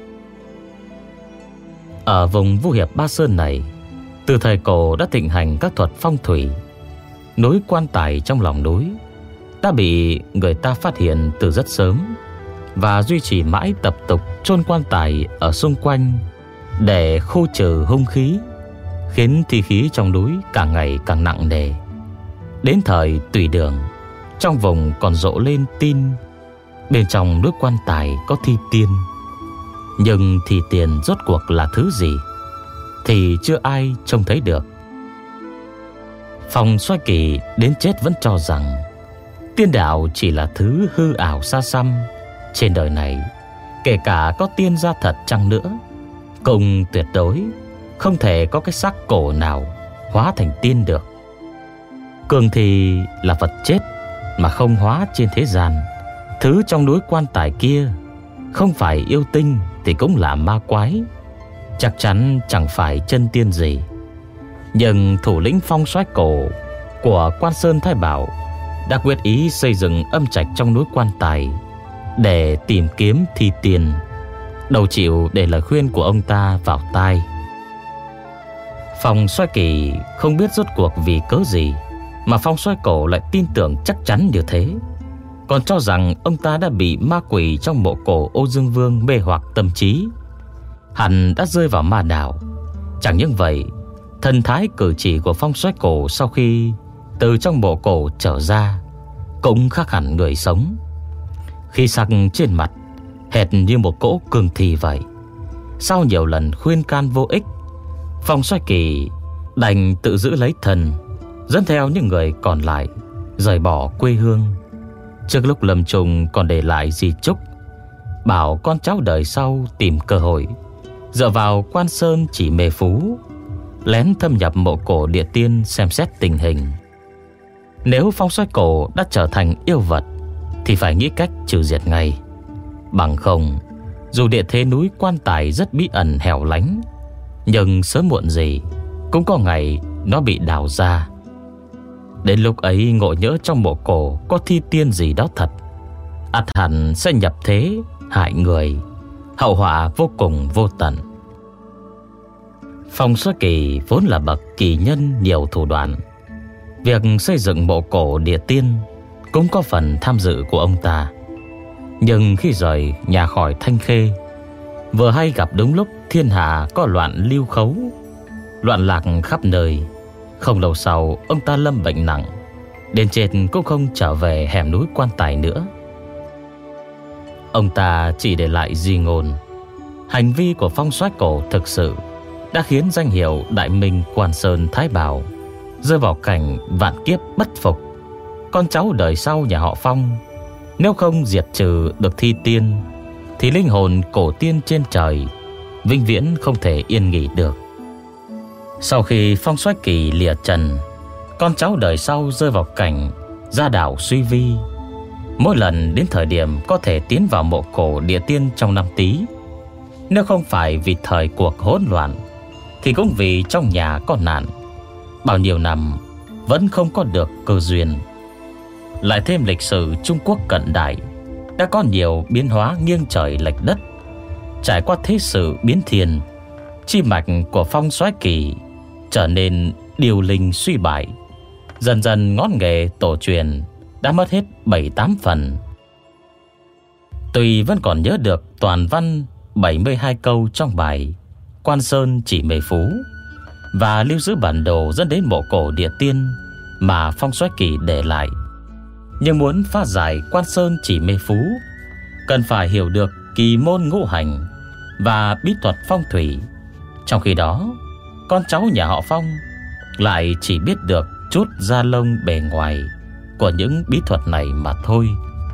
Ở vùng Vu Hiệp Ba Sơn này, từ thời cổ đã thịnh hành các thuật phong thủy. Núi Quan Tài trong lòng núi đã bị người ta phát hiện từ rất sớm, và duy trì mãi tập tục chôn quan tài ở xung quanh để khô trừ hung khí, khiến thi khí trong núi càng ngày càng nặng nề. Đến thời Tùy Đường, trong vùng còn rộ lên tin bên trong núi Quan Tài có thi tiên. Nhưng thi tiên rốt cuộc là thứ gì thì chưa ai trông thấy được. Phong Soái Kỳ đến chết vẫn cho rằng tiên đạo chỉ là thứ hư ảo xa xăm. Trên đời này, kể cả có tiên gia thật chăng nữa, cùng tuyệt đối không thể có cái xác cổ nào hóa thành tiên được. Cường thì là vật chết mà không hóa trên thế gian. Thứ trong núi Quan Tài kia không phải yêu tinh thì cũng là ma quái, chắc chắn chẳng phải chân tiên gì. Nhưng thủ lĩnh Phong Soái Cổ của Quan Sơn Thái Bảo đã quyết ý xây dựng âm trạch trong núi Quan Tài để tìm kiếm thi tiên, đâu chịu để lời khuyên của ông ta vào tai. Phong Soái Kỳ không biết rốt cuộc vì cớ gì mà Phong Soái Cổ lại tin tưởng chắc chắn như thế, còn cho rằng ông ta đã bị ma quỷ trong mộ cổ Ô Dương Vương mê hoặc tâm trí, hẳn đã rơi vào ma đảo. Chẳng những vậy, thần thái cử chỉ của Phong Soái Cổ sau khi từ trong mộ cổ trở ra cũng khác hẳn người sống. Khí sắc trên mặt hệt như một cỗ cương thi vậy. Sau nhiều lần khuyên can vô ích, Phong Soái Kỳ đành tự giữ lấy thân, dẫn theo những người còn lại rời bỏ quê hương. Trước lúc lâm chung còn để lại di chúc, bảo con cháu đời sau tìm cơ hội dựa vào Quan Sơn Chỉ Mê Phú, lén thâm nhập mộ cổ địa tiên xem xét tình hình. Nếu Phong Soái Cổ đã trở thành yêu vật thì phải nghĩ cách trừ diệt ngay. Bằng không, dù địa thế núi Quan Tài rất bí ẩn hẻo lánh, nhưng sớm muộn gì cũng có ngày nó bị đào ra. Đến lúc ấy ngộ nhỡ trong mộ cổ có thi tiên gì đó thật, ắt hẳn sẽ nhập thế hại người, hậu họa vô cùng vô tận. Phong Soái Kỳ vốn là bậc kỳ nhân nhiều thủ đoạn, việc xây dựng mộ cổ địa tiên cũng có phần tham dự của ông ta. Nhưng khi rời nhà khỏi Thanh Khê, vừa hay gặp đúng lúc thiên hạ có loạn lưu khấu, loạn lạc khắp nơi. Không lâu sau ông ta lâm bệnh nặng, đến chết cũng không trở về hẻm núi Quan Tài nữa. Ông ta chỉ để lại di ngôn. Hành vi của Phong Soái Cổ thực sự đã khiến danh hiệu Đại Minh Quan Sơn Thái Bảo rơi vào cảnh vạn kiếp bất phục. Con cháu đời sau nhà họ Phong nếu không diệt trừ được thi tiên thì linh hồn cổ tiên trên trời vĩnh viễn không thể yên nghỉ được. Sau khi Phong Soái Kỳ lìa trần, con cháu đời sau rơi vào cảnh gia đạo suy vi. Mỗi lần đến thời điểm có thể tiến vào mộ cổ địa tiên trong năm Tý, nếu không phải vì thời cuộc hỗn loạn thì cũng vì trong nhà có nạn, bao nhiêu năm vẫn không có được cơ duyên. Lại thêm lịch sử Trung Quốc cận đại đã có nhiều biến hóa nghiêng trời lệch đất. Trải qua thế sự biến thiên, chi mạch của Phong Soái Kỳ trở nên điều linh suy bại. Dần dần ngón nghề tổ truyền đã mất hết bảy tám phần. Tuy vẫn còn nhớ được toàn văn bảy mươi hai câu trong bài Quan Sơn Chỉ Mê Phú và lưu giữ bản đồ dẫn đến mộ cổ địa tiên mà Phong Soái Kỳ để lại, nhưng muốn phá giải Quan Sơn Chỉ Mê Phú cần phải hiểu được kỳ môn ngũ hành và bí thuật phong thủy. Trong khi đó, con cháu nhà họ Phong lại chỉ biết được chút da lông bề ngoài của những bí thuật này mà thôi.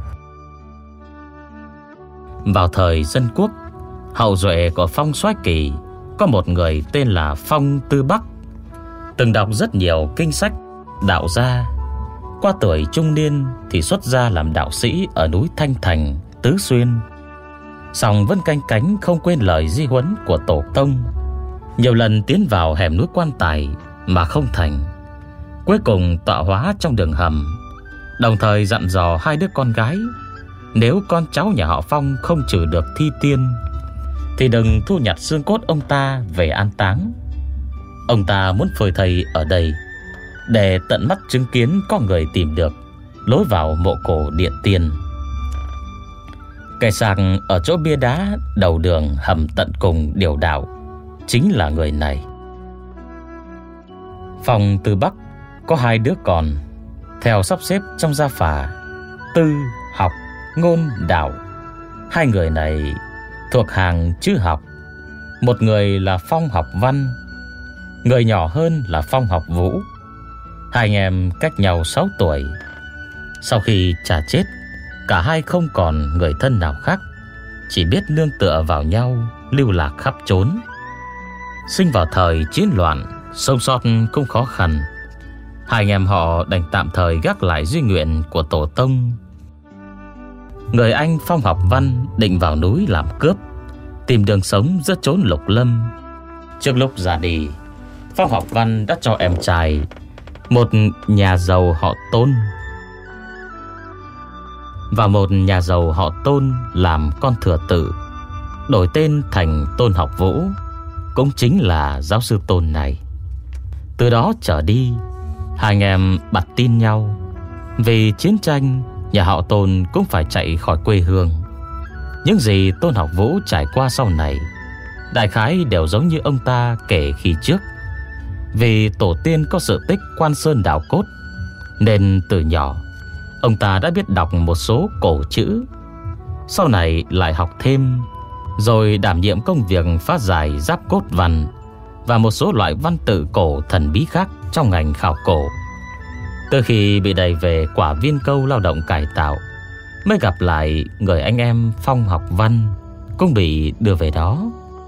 Vào thời Dân Quốc, hậu duệ của Phong Soái Kỳ có một người tên là Phong Tư Bắc, từng đọc rất nhiều kinh sách đạo gia. Qua tuổi trung niên thì xuất gia làm đạo sĩ ở núi Thanh Thành, Tứ Xuyên. Song vẫn canh cánh không quên lời di huấn của tổ tông, nhiều lần tiến vào hẻm núi Quan Tài mà không thành. Cuối cùng tọa hóa trong đường hầm, đồng thời dặn dò hai đứa con gái, nếu con cháu nhà họ Phong không trừ được thi tiên thì đừng thu nhặt xương cốt ông ta về an táng. Ông ta muốn phơi thây ở đây để tận mắt chứng kiến có người tìm được lối vào mộ cổ điện tiên. Kẻ sạc ở chỗ bia đá đầu đường hầm tận cùng điều đạo chính là người này. Phong Tư Bắc có hai đứa con, theo sắp xếp trong gia phả Tư, Học, Ngôn, Đạo. Hai người này thuộc hàng chữ Học. Một người là Phong Học Văn, người nhỏ hơn là Phong Học Vũ. Hai anh em cách nhau sáu tuổi. Sau khi cha chết, cả hai không còn người thân nào khác, chỉ biết nương tựa vào nhau lưu lạc khắp trốn. Sinh vào thời chiến loạn, sống sót cũng khó khăn. Hai anh em họ đành tạm thời gác lại duy nguyện của tổ tông. Người anh Phong Học Văn định vào núi làm cướp, tìm đường sống giữa chốn lục lâm. Trước lúc ra đi, Phong Học Văn đã cho em trai, một nhà giàu họ Tôn, và một nhà giàu họ Tôn làm con thừa tự, đổi tên thành Tôn Học Vũ, cũng chính là giáo sư Tôn này. Từ đó trở đi, hai anh em bặt tin nhau. Vì chiến tranh, nhà họ Tôn cũng phải chạy khỏi quê hương. Những gì Tôn Học Vũ trải qua sau này đại khái đều giống như ông ta kể khi trước. Vì tổ tiên có sự tích Quan Sơn đào cốt, nên từ nhỏ ông ta đã biết đọc một số cổ chữ. Sau này lại học thêm, rồi đảm nhiệm công việc phát giải giáp cốt văn và một số loại văn tự cổ thần bí khác trong ngành khảo cổ. Từ khi bị đẩy về Quả Viên Câu lao động cải tạo, mới gặp lại người anh em Phong học văn cũng bị đưa về đó.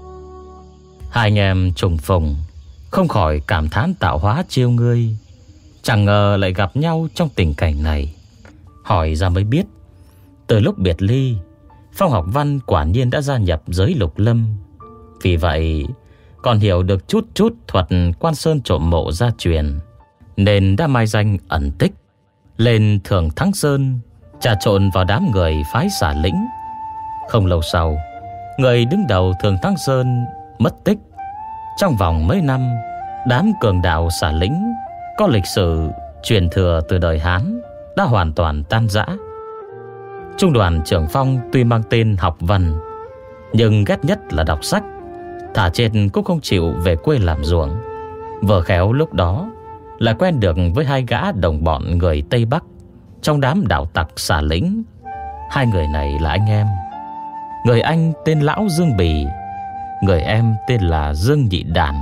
Hai anh em trùng phùng, không khỏi cảm thán tạo hóa trêu ngươi. Chẳng ngờ lại gặp nhau trong tình cảnh này. Hỏi ra mới biết, từ lúc biệt ly, Phong học văn quả nhiên đã gia nhập giới Lục Lâm. Vì vậy còn hiểu được chút chút thuật Quan Sơn trộm mộ gia truyền, nên đã mai danh ẩn tích, lên Thường Thắng Sơn trà trộn vào đám người phái Xả Lĩnh. Không lâu sau, người đứng đầu Thường Thắng Sơn mất tích. Trong vòng mấy năm, đám cường đạo Xả Lĩnh có lịch sử truyền thừa từ đời Hán đã hoàn toàn tan rã. Trung đoàn trưởng Phong tuy mang tên học văn, nhưng ghét nhất là đọc sách, thả chết cũng không chịu về quê làm ruộng. Vừa khéo lúc đó lại quen được với hai gã đồng bọn người Tây Bắc trong đám đạo tặc Xả Lĩnh. Hai người này là anh em. Người anh tên Lão Dương Bì, người em tên là Dương Nhị Đàn.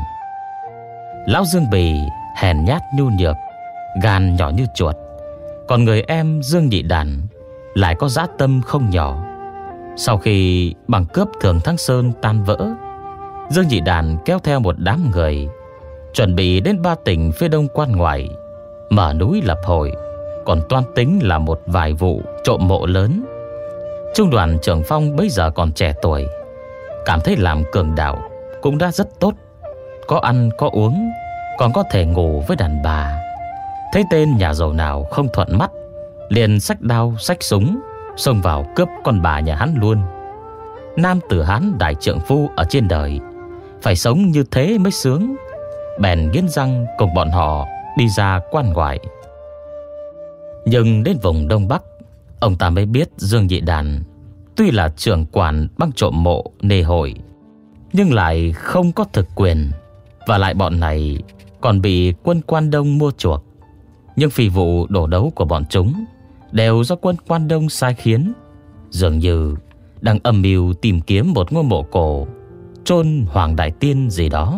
Lão Dương Bì hèn nhát nhu nhược, gan nhỏ như chuột. Còn người em Dương Nhị Đàn lại có dã tâm không nhỏ. Sau khi bằng cướp Thường Thắng Sơn tan vỡ, Dương Nhị Đàn kéo theo một đám người chuẩn bị đến ba tỉnh phía đông quan ngoại mở núi lập hội, còn toan tính là một vài vụ trộm mộ lớn. Trung đoàn trưởng Phong bấy giờ còn trẻ tuổi, cảm thấy làm cường đạo cũng đã rất tốt, có ăn có uống, còn có thể ngủ với đàn bà. Thấy tên nhà giàu nào không thuận mắt, liền xách đao xách súng xông vào cướp con bà nhà hắn luôn. Nam tử Hán đại trượng phu ở trên đời, phải sống như thế mới sướng. Bèn nghiến răng cùng bọn họ đi ra quan ngoại. Nhưng đến vùng Đông Bắc, ông ta mới biết Dương Nhị Đàn tuy là trưởng quản băng trộm mộ nê hội, nhưng lại không có thực quyền, và lại bọn này còn bị quân Quan Đông mua chuộc. Nhưng phi vụ đổ đấu của bọn chúng đều do quân Quan Đông sai khiến, dường như đang âm mưu tìm kiếm một ngôi mộ cổ chôn Hoàng Đại Tiên gì đó.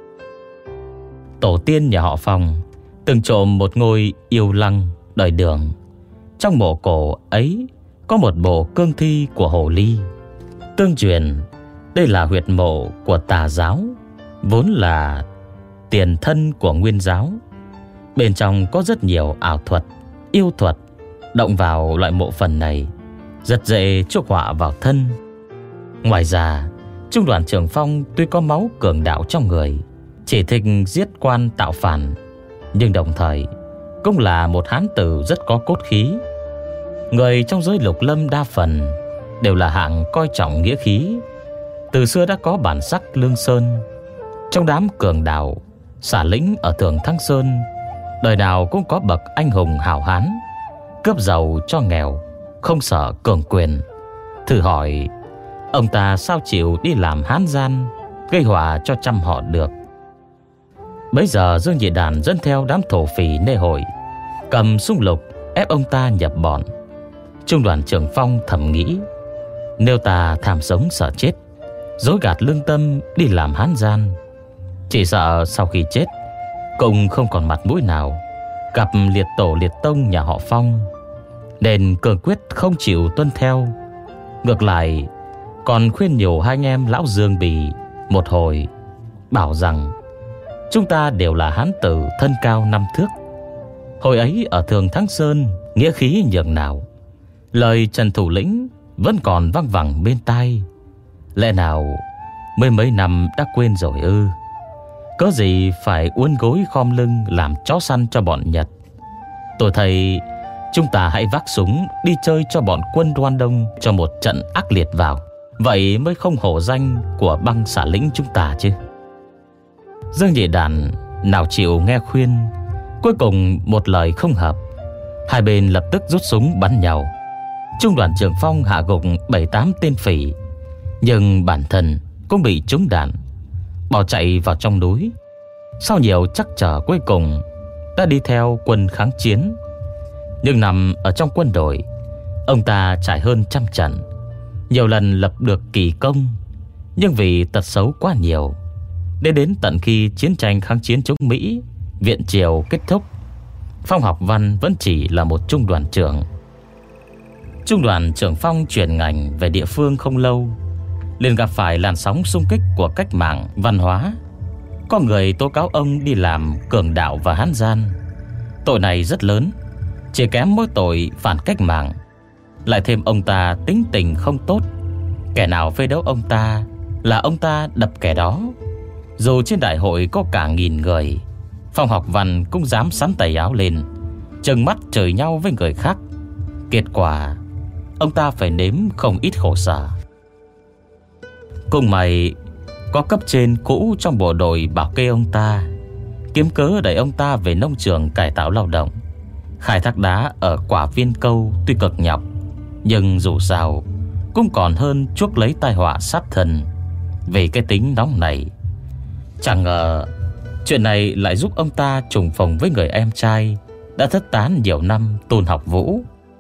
Tổ tiên nhà họ Phong từng trộm một ngôi yêu lăng đời Đường. Trong mộ cổ ấy có một bộ cương thi của hồ ly. Tương truyền đây là huyệt mộ của Tà giáo, vốn là tiền thân của Nguyên giáo. Bên trong có rất nhiều ảo thuật, yêu thuật, động vào loại mộ phần này rất dễ chuốc họa vào thân. Ngoài ra, Trung đoàn trưởng Phong tuy có máu cường đạo trong người, chỉ thích giết quan tạo phản, nhưng đồng thời cũng là một hán tử rất có cốt khí. Người trong giới Lục Lâm đa phần đều là hạng coi trọng nghĩa khí, từ xưa đã có bản sắc lương sơn. Trong đám cường đạo Xả Lĩnh ở Thường Thắng Sơn, đời nào cũng có bậc anh hùng hảo hán, cướp giàu cho nghèo, không sợ cường quyền. Thử hỏi ông ta sao chịu đi làm hán gian, gây họa cho trăm họ được. Bấy giờ Dương Nhị Đàn dẫn theo đám thổ phỉ nê hội, cầm súng lục ép ông ta nhập bọn. Trung đoàn trưởng Phong thầm nghĩ, nếu ta tham sống sợ chết, dối gạt lương tâm đi làm hán gian, chỉ sợ sau khi chết cũng không còn mặt mũi nào gặp liệt tổ liệt tông nhà họ Phong, nên cường quyết không chịu tuân theo. Ngược lại còn khuyên nhủ hai anh em Lão Dương Bì một hồi, bảo rằng chúng ta đều là hán tử thân cao năm thước. Hồi ấy ở Thường Thắng Sơn nghĩa khí nhường nào, lời Trần thủ lĩnh vẫn còn văng vẳng bên tai. Lẽ nào mới mấy năm đã quên rồi ư? Có gì phải uốn gối khom lưng làm chó săn cho bọn Nhật? Tôi thấy chúng ta hãy vác súng đi chơi cho bọn quân Quan Đông cho một trận ác liệt vào, vậy mới không hổ danh của băng Xả Lĩnh chúng ta chứ. Dương Nhị Đàn nào chịu nghe khuyên. Cuối cùng một lời không hợp, hai bên lập tức rút súng bắn nhau. Trung đoàn Trường Phong hạ gục bảy tám tên phỉ, nhưng bản thân cũng bị trúng đạn, bỏ chạy vào trong núi. Sau nhiều trắc trở, cuối cùng đã đi theo quân kháng chiến. Nhưng nằm ở trong quân đội, ông ta trải hơn trăm trận, nhiều lần lập được kỳ công. Nhưng vì tật xấu quá nhiều, để đến tận khi chiến tranh kháng chiến chống Mỹ, Viện Triều kết thúc, Phong Học Văn vẫn chỉ là một trung đoàn trưởng. Trung đoàn trưởng Phong chuyển ngành về địa phương không lâu, liền gặp phải làn sóng xung kích của cách mạng văn hóa. Có người tố cáo ông đi làm cường đạo và hán gian. Tội này rất lớn, chỉ kém mỗi tội phản cách mạng. Lại thêm ông ta tính tình không tốt, kẻ nào phê đấu ông ta là ông ta đập kẻ đó. Dù trên đại hội có cả nghìn người, Phong Học Văn cũng dám sắn tay áo lên, trừng mắt chửi nhau với người khác. Kết quả, ông ta phải nếm không ít khổ sở. Cùng mày có cấp trên cũ trong bộ đội bảo kê ông ta, kiếm cớ đẩy ông ta về nông trường cải tạo lao động. Khai thác đá ở Quả Viên Câu tuy cực nhọc, nhưng dù sao cũng còn hơn chuốc lấy tai họa sát thân. Vì cái tính nóng này, chẳng ngờ chuyện này lại giúp ông ta trùng phùng với người em trai đã thất tán nhiều năm, Tôn Học Vũ.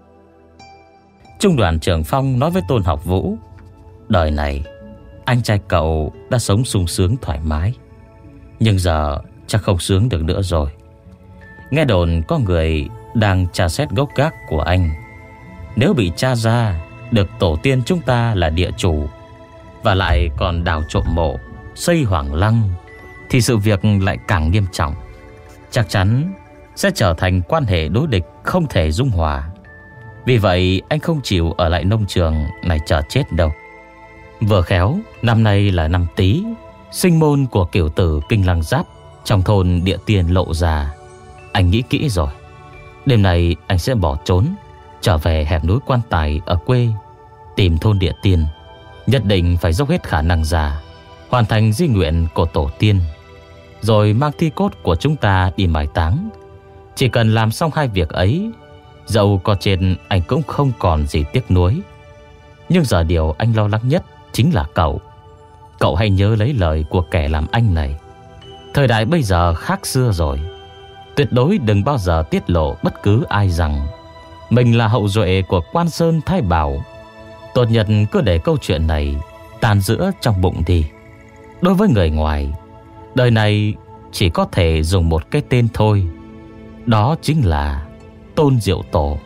Trung đoàn trưởng Phong nói với Tôn Học Vũ, đời này anh trai cậu đã sống sung sướng thoải mái, nhưng giờ chắc không sướng được nữa rồi. Nghe đồn có người đang tra xét gốc gác của anh. Nếu bị tra ra được tổ tiên chúng ta là địa chủ, và lại còn đào trộm mộ, xây hoàng lăng, thì sự việc lại càng nghiêm trọng. Chắc chắn sẽ trở thành quan hệ đối địch không thể dung hòa. Vì vậy anh không chịu ở lại nông trường này chờ chết đâu. Vừa khéo năm nay là năm Tý, sinh môn của cửu tử Kinh Lăng Giáp trong thôn Địa Tiên lộ ra. Anh nghĩ kỹ rồi, đêm nay anh sẽ bỏ trốn, trở về hẻm núi Quan Tài ở quê, tìm thôn Địa Tiên. Nhất định phải dốc hết khả năng ra, hoàn thành di nguyện của tổ tiên, rồi mang thi cốt của chúng ta đi mai táng. Chỉ cần làm xong hai việc ấy, dẫu có trên anh cũng không còn gì tiếc nuối. Nhưng giờ điều anh lo lắng nhất chính là cậu. Cậu hãy nhớ lấy lời của kẻ làm anh này. Thời đại bây giờ khác xưa rồi. Tuyệt đối đừng bao giờ tiết lộ bất cứ ai rằng mình là hậu duệ của Quan Sơn Thái Bảo. Tốt nhất cứ để câu chuyện này tàn giữa trong bụng đi. Đối với người ngoài, đời này chỉ có thể dùng một cái tên thôi, đó chính là Tôn Diệu Tổ.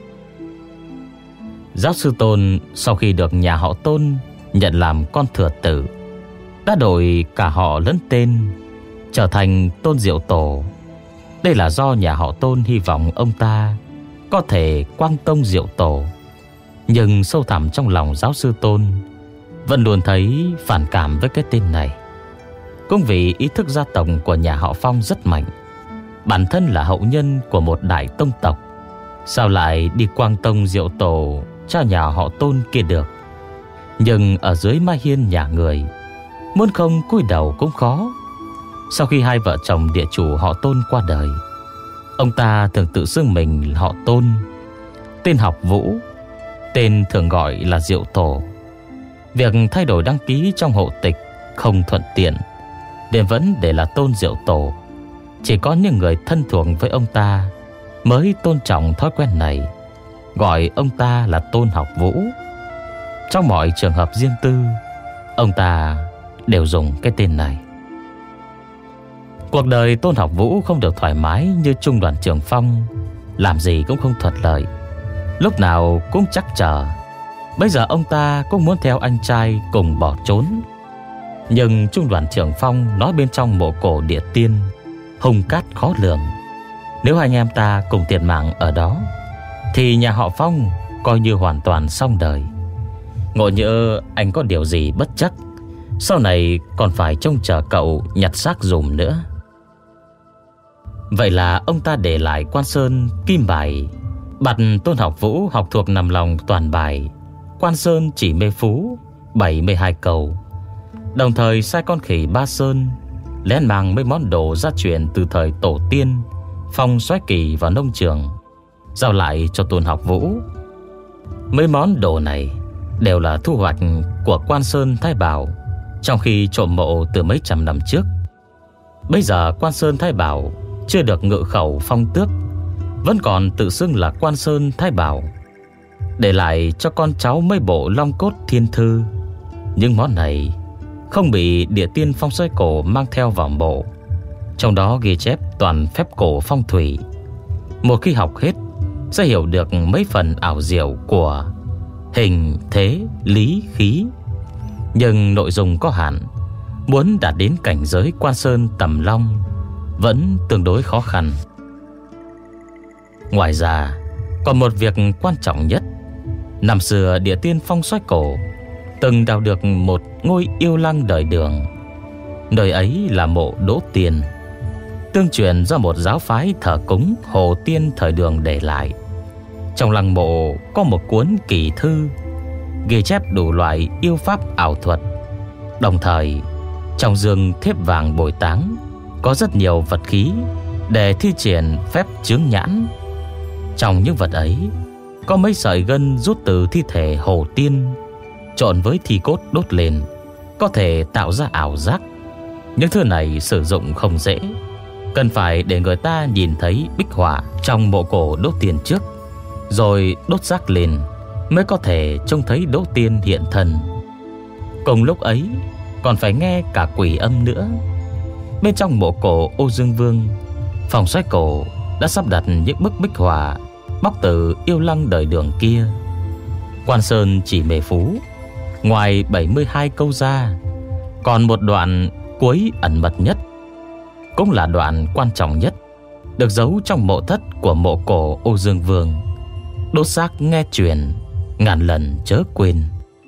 Giáo sư Tôn sau khi được nhà họ Tôn nhận làm con thừa tử, đã đổi cả họ lẫn tên, trở thành Tôn Diệu Tổ. Đây là do nhà họ Tôn hy vọng ông ta có thể quang tông diệu tổ. Nhưng sâu thẳm trong lòng giáo sư Tôn vẫn luôn thấy phản cảm với cái tên này. Cũng vì ý thức gia tộc của nhà họ Phong rất mạnh, bản thân là hậu nhân của một đại tông tộc, sao lại đi quang tông diệu tổ cho nhà họ Tôn kia được. Nhưng ở dưới mái hiên nhà người, muốn không cúi đầu cũng khó. Sau khi hai vợ chồng địa chủ họ Tôn qua đời, ông ta thường tự xưng mình họ Tôn, tên Học Vũ, tên thường gọi là Diệu Tổ. Việc thay đổi đăng ký trong hộ tịch không thuận tiện, nên vẫn để là Tôn Diệu Tổ. Chỉ có những người thân thuộc với ông ta mới tôn trọng thói quen này, gọi ông ta là Tôn Học Vũ. Trong mọi trường hợp riêng tư, ông ta đều dùng cái tên này. Cuộc đời Tôn Học Vũ không được thoải mái như trung đoàn trưởng Phong, làm gì cũng không thuận lợi, lúc nào cũng trắc trở. Bây giờ ông ta cũng muốn theo anh trai cùng bỏ trốn. Nhưng trung đoàn trưởng Phong nói bên trong mộ cổ Địa Tiên hung cát khó lường. Nếu anh em ta cùng thiệt mạng ở đó, thì nhà họ Phong coi như hoàn toàn xong đời. Ngộ nhỡ anh có điều gì bất chắc, sau này còn phải trông chờ cậu nhặt xác dùm nữa. Vậy là ông ta để lại Quan Sơn kim bài, bắt Tôn Học Vũ học thuộc nằm lòng toàn bài Quan Sơn Chỉ Mê Phú bảy mươi hai câu. Đồng thời sai con khỉ Ba Sơn lén mang mấy món đồ gia truyền từ thời tổ tiên Phong Soái Kỳ vào nông trường, giao lại cho Tôn Học Vũ. Mấy món đồ này đều là thu hoạch của Quan Sơn Thái Bảo trong khi trộm mộ từ mấy trăm năm trước. Bây giờ Quan Sơn Thái Bảo chưa được ngự khẩu phong tước, vẫn còn tự xưng là Quan Sơn Thái Bảo, để lại cho con cháu mấy bộ long cốt thiên thư. Những món này không bị địa tiên phong xoay cổ mang theo vào mộ, trong đó ghi chép toàn phép cổ phong thủy. Một khi học hết sẽ hiểu được mấy phần ảo diệu của hình, thế, lý, khí. Nhưng nội dung có hạn, muốn đạt đến cảnh giới Quan Sơn Tầm Long vẫn tương đối khó khăn. Ngoài ra còn một việc quan trọng nhất. Năm xưa địa tiên phong xoay cổ từng đào được một ngôi yêu lăng đời Đường. Nơi ấy là mộ Đỗ Tiên, tương truyền do một giáo phái thờ cúng Hồ Tiên thời Đường để lại. Trong lăng mộ có một cuốn kỳ thư ghi chép đủ loại yêu pháp ảo thuật. Đồng thời trong giường thép vàng bồi táng có rất nhiều vật khí để thi triển phép chướng nhãn. Trong những vật ấy có mấy sợi gân rút từ thi thể Hồ Tiên, trộn với thi cốt đốt lên, có thể tạo ra ảo giác. Những thứ này sử dụng không dễ, cần phải để người ta nhìn thấy bích họa trong mộ cổ Đỗ Tiên trước, rồi đốt rác lên mới có thể trông thấy Đỗ Tiên hiện thân. Cùng lúc ấy còn phải nghe cả quỷ âm nữa. Bên trong mộ cổ Ô Dương Vương, Phong Soái Cổ đã sắp đặt những bức bích họa bóc từ yêu lăng đời Đường kia. Quan Sơn Chỉ Mề Phú ngoài bảy mươi hai câu ra, còn một đoạn cuối ẩn mật nhất, cũng là đoạn quan trọng nhất, được giấu trong mộ thất của mộ cổ Ô Dương Vương. Đốt xác nghe truyền, ngàn lần chớ quên.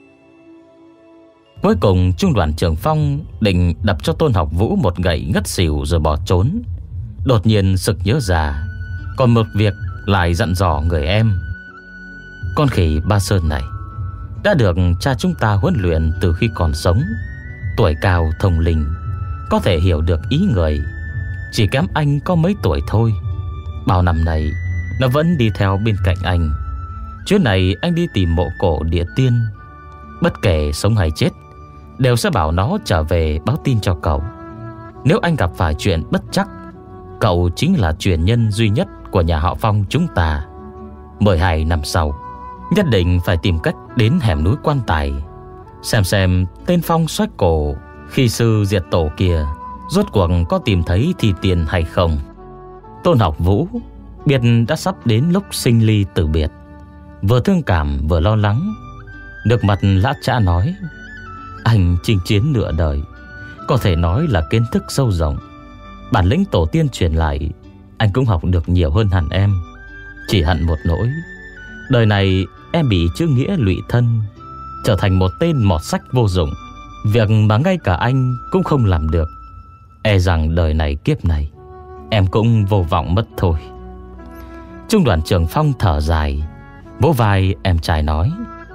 Cuối cùng Trung đoàn trưởng Phong định đập cho Tôn Học Vũ một gậy ngất xỉu rồi bỏ trốn. Đột nhiên sực nhớ ra còn một việc lại dặn dò người em. Con khỉ Ba Sơn này đã được cha chúng ta huấn luyện từ khi còn sống, tuổi cao thông linh, có thể hiểu được ý người. Chỉ kém anh có mấy tuổi thôi. Bao năm này nó vẫn đi theo bên cạnh anh. Chuyến này anh đi tìm mộ cổ địa tiên, bất kể sống hay chết đều sẽ bảo nó trở về báo tin cho cậu. Nếu anh gặp phải chuyện bất trắc, cậu chính là truyền nhân duy nhất của nhà họ Phong chúng ta. Mười hai năm sau nhất định phải tìm cách đến hẻm núi Quan Tài, xem xem tên Phong Soái Cổ khi sư diệt tổ kia rốt cuộc có tìm thấy thi tiền hay không. Tôn Học Vũ biết đã sắp đến lúc sinh ly tử biệt, vừa thương cảm vừa lo lắng. Nước mặt lã chã nói: anh chinh chiến nửa đời, có thể nói là kiến thức sâu rộng. Bản lĩnh tổ tiên truyền lại anh cũng học được nhiều hơn hẳn em. Chỉ hận một nỗi, đời này em bị chữ nghĩa lụy thân, trở thành một tên mọt sách vô dụng, việc mà ngay cả anh cũng không làm được. E rằng đời này kiếp này em cũng vô vọng mất thôi. Trung đoàn trưởng Phong thở dài, vỗ vai em trai nói: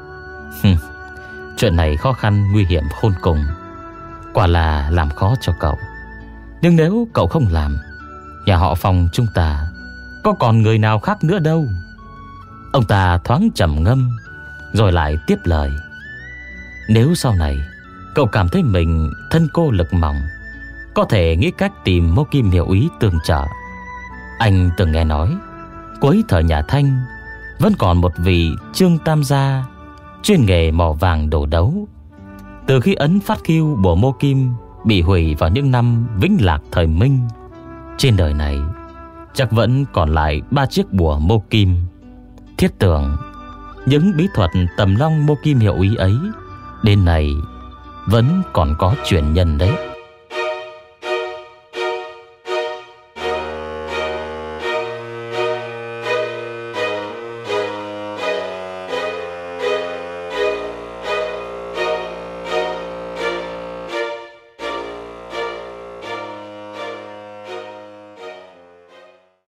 chuyện này khó khăn nguy hiểm khôn cùng, quả là làm khó cho cậu. Nhưng nếu cậu không làm, nhà họ Phong chúng ta có còn người nào khác nữa đâu. Ông ta thoáng trầm ngâm rồi lại tiếp lời: nếu sau này cậu cảm thấy mình thân cô lực mỏng, có thể nghĩ cách tìm Mô Kim Hiệu Úy tương trợ. Anh từng nghe nói cuối thời nhà Thanh vẫn còn một vị Trương Tam Gia chuyên nghề mỏ vàng đổ đấu. Từ khi ấn phát khiêu bùa Mô Kim bị hủy vào những năm vĩnh lạc thời Minh, trên đời này chắc vẫn còn lại ba chiếc bùa Mô Kim. Thiết tưởng những bí thuật Tầm Long Mô Kim Hiệu Úy ấy đến nay vẫn còn có truyền nhân đấy.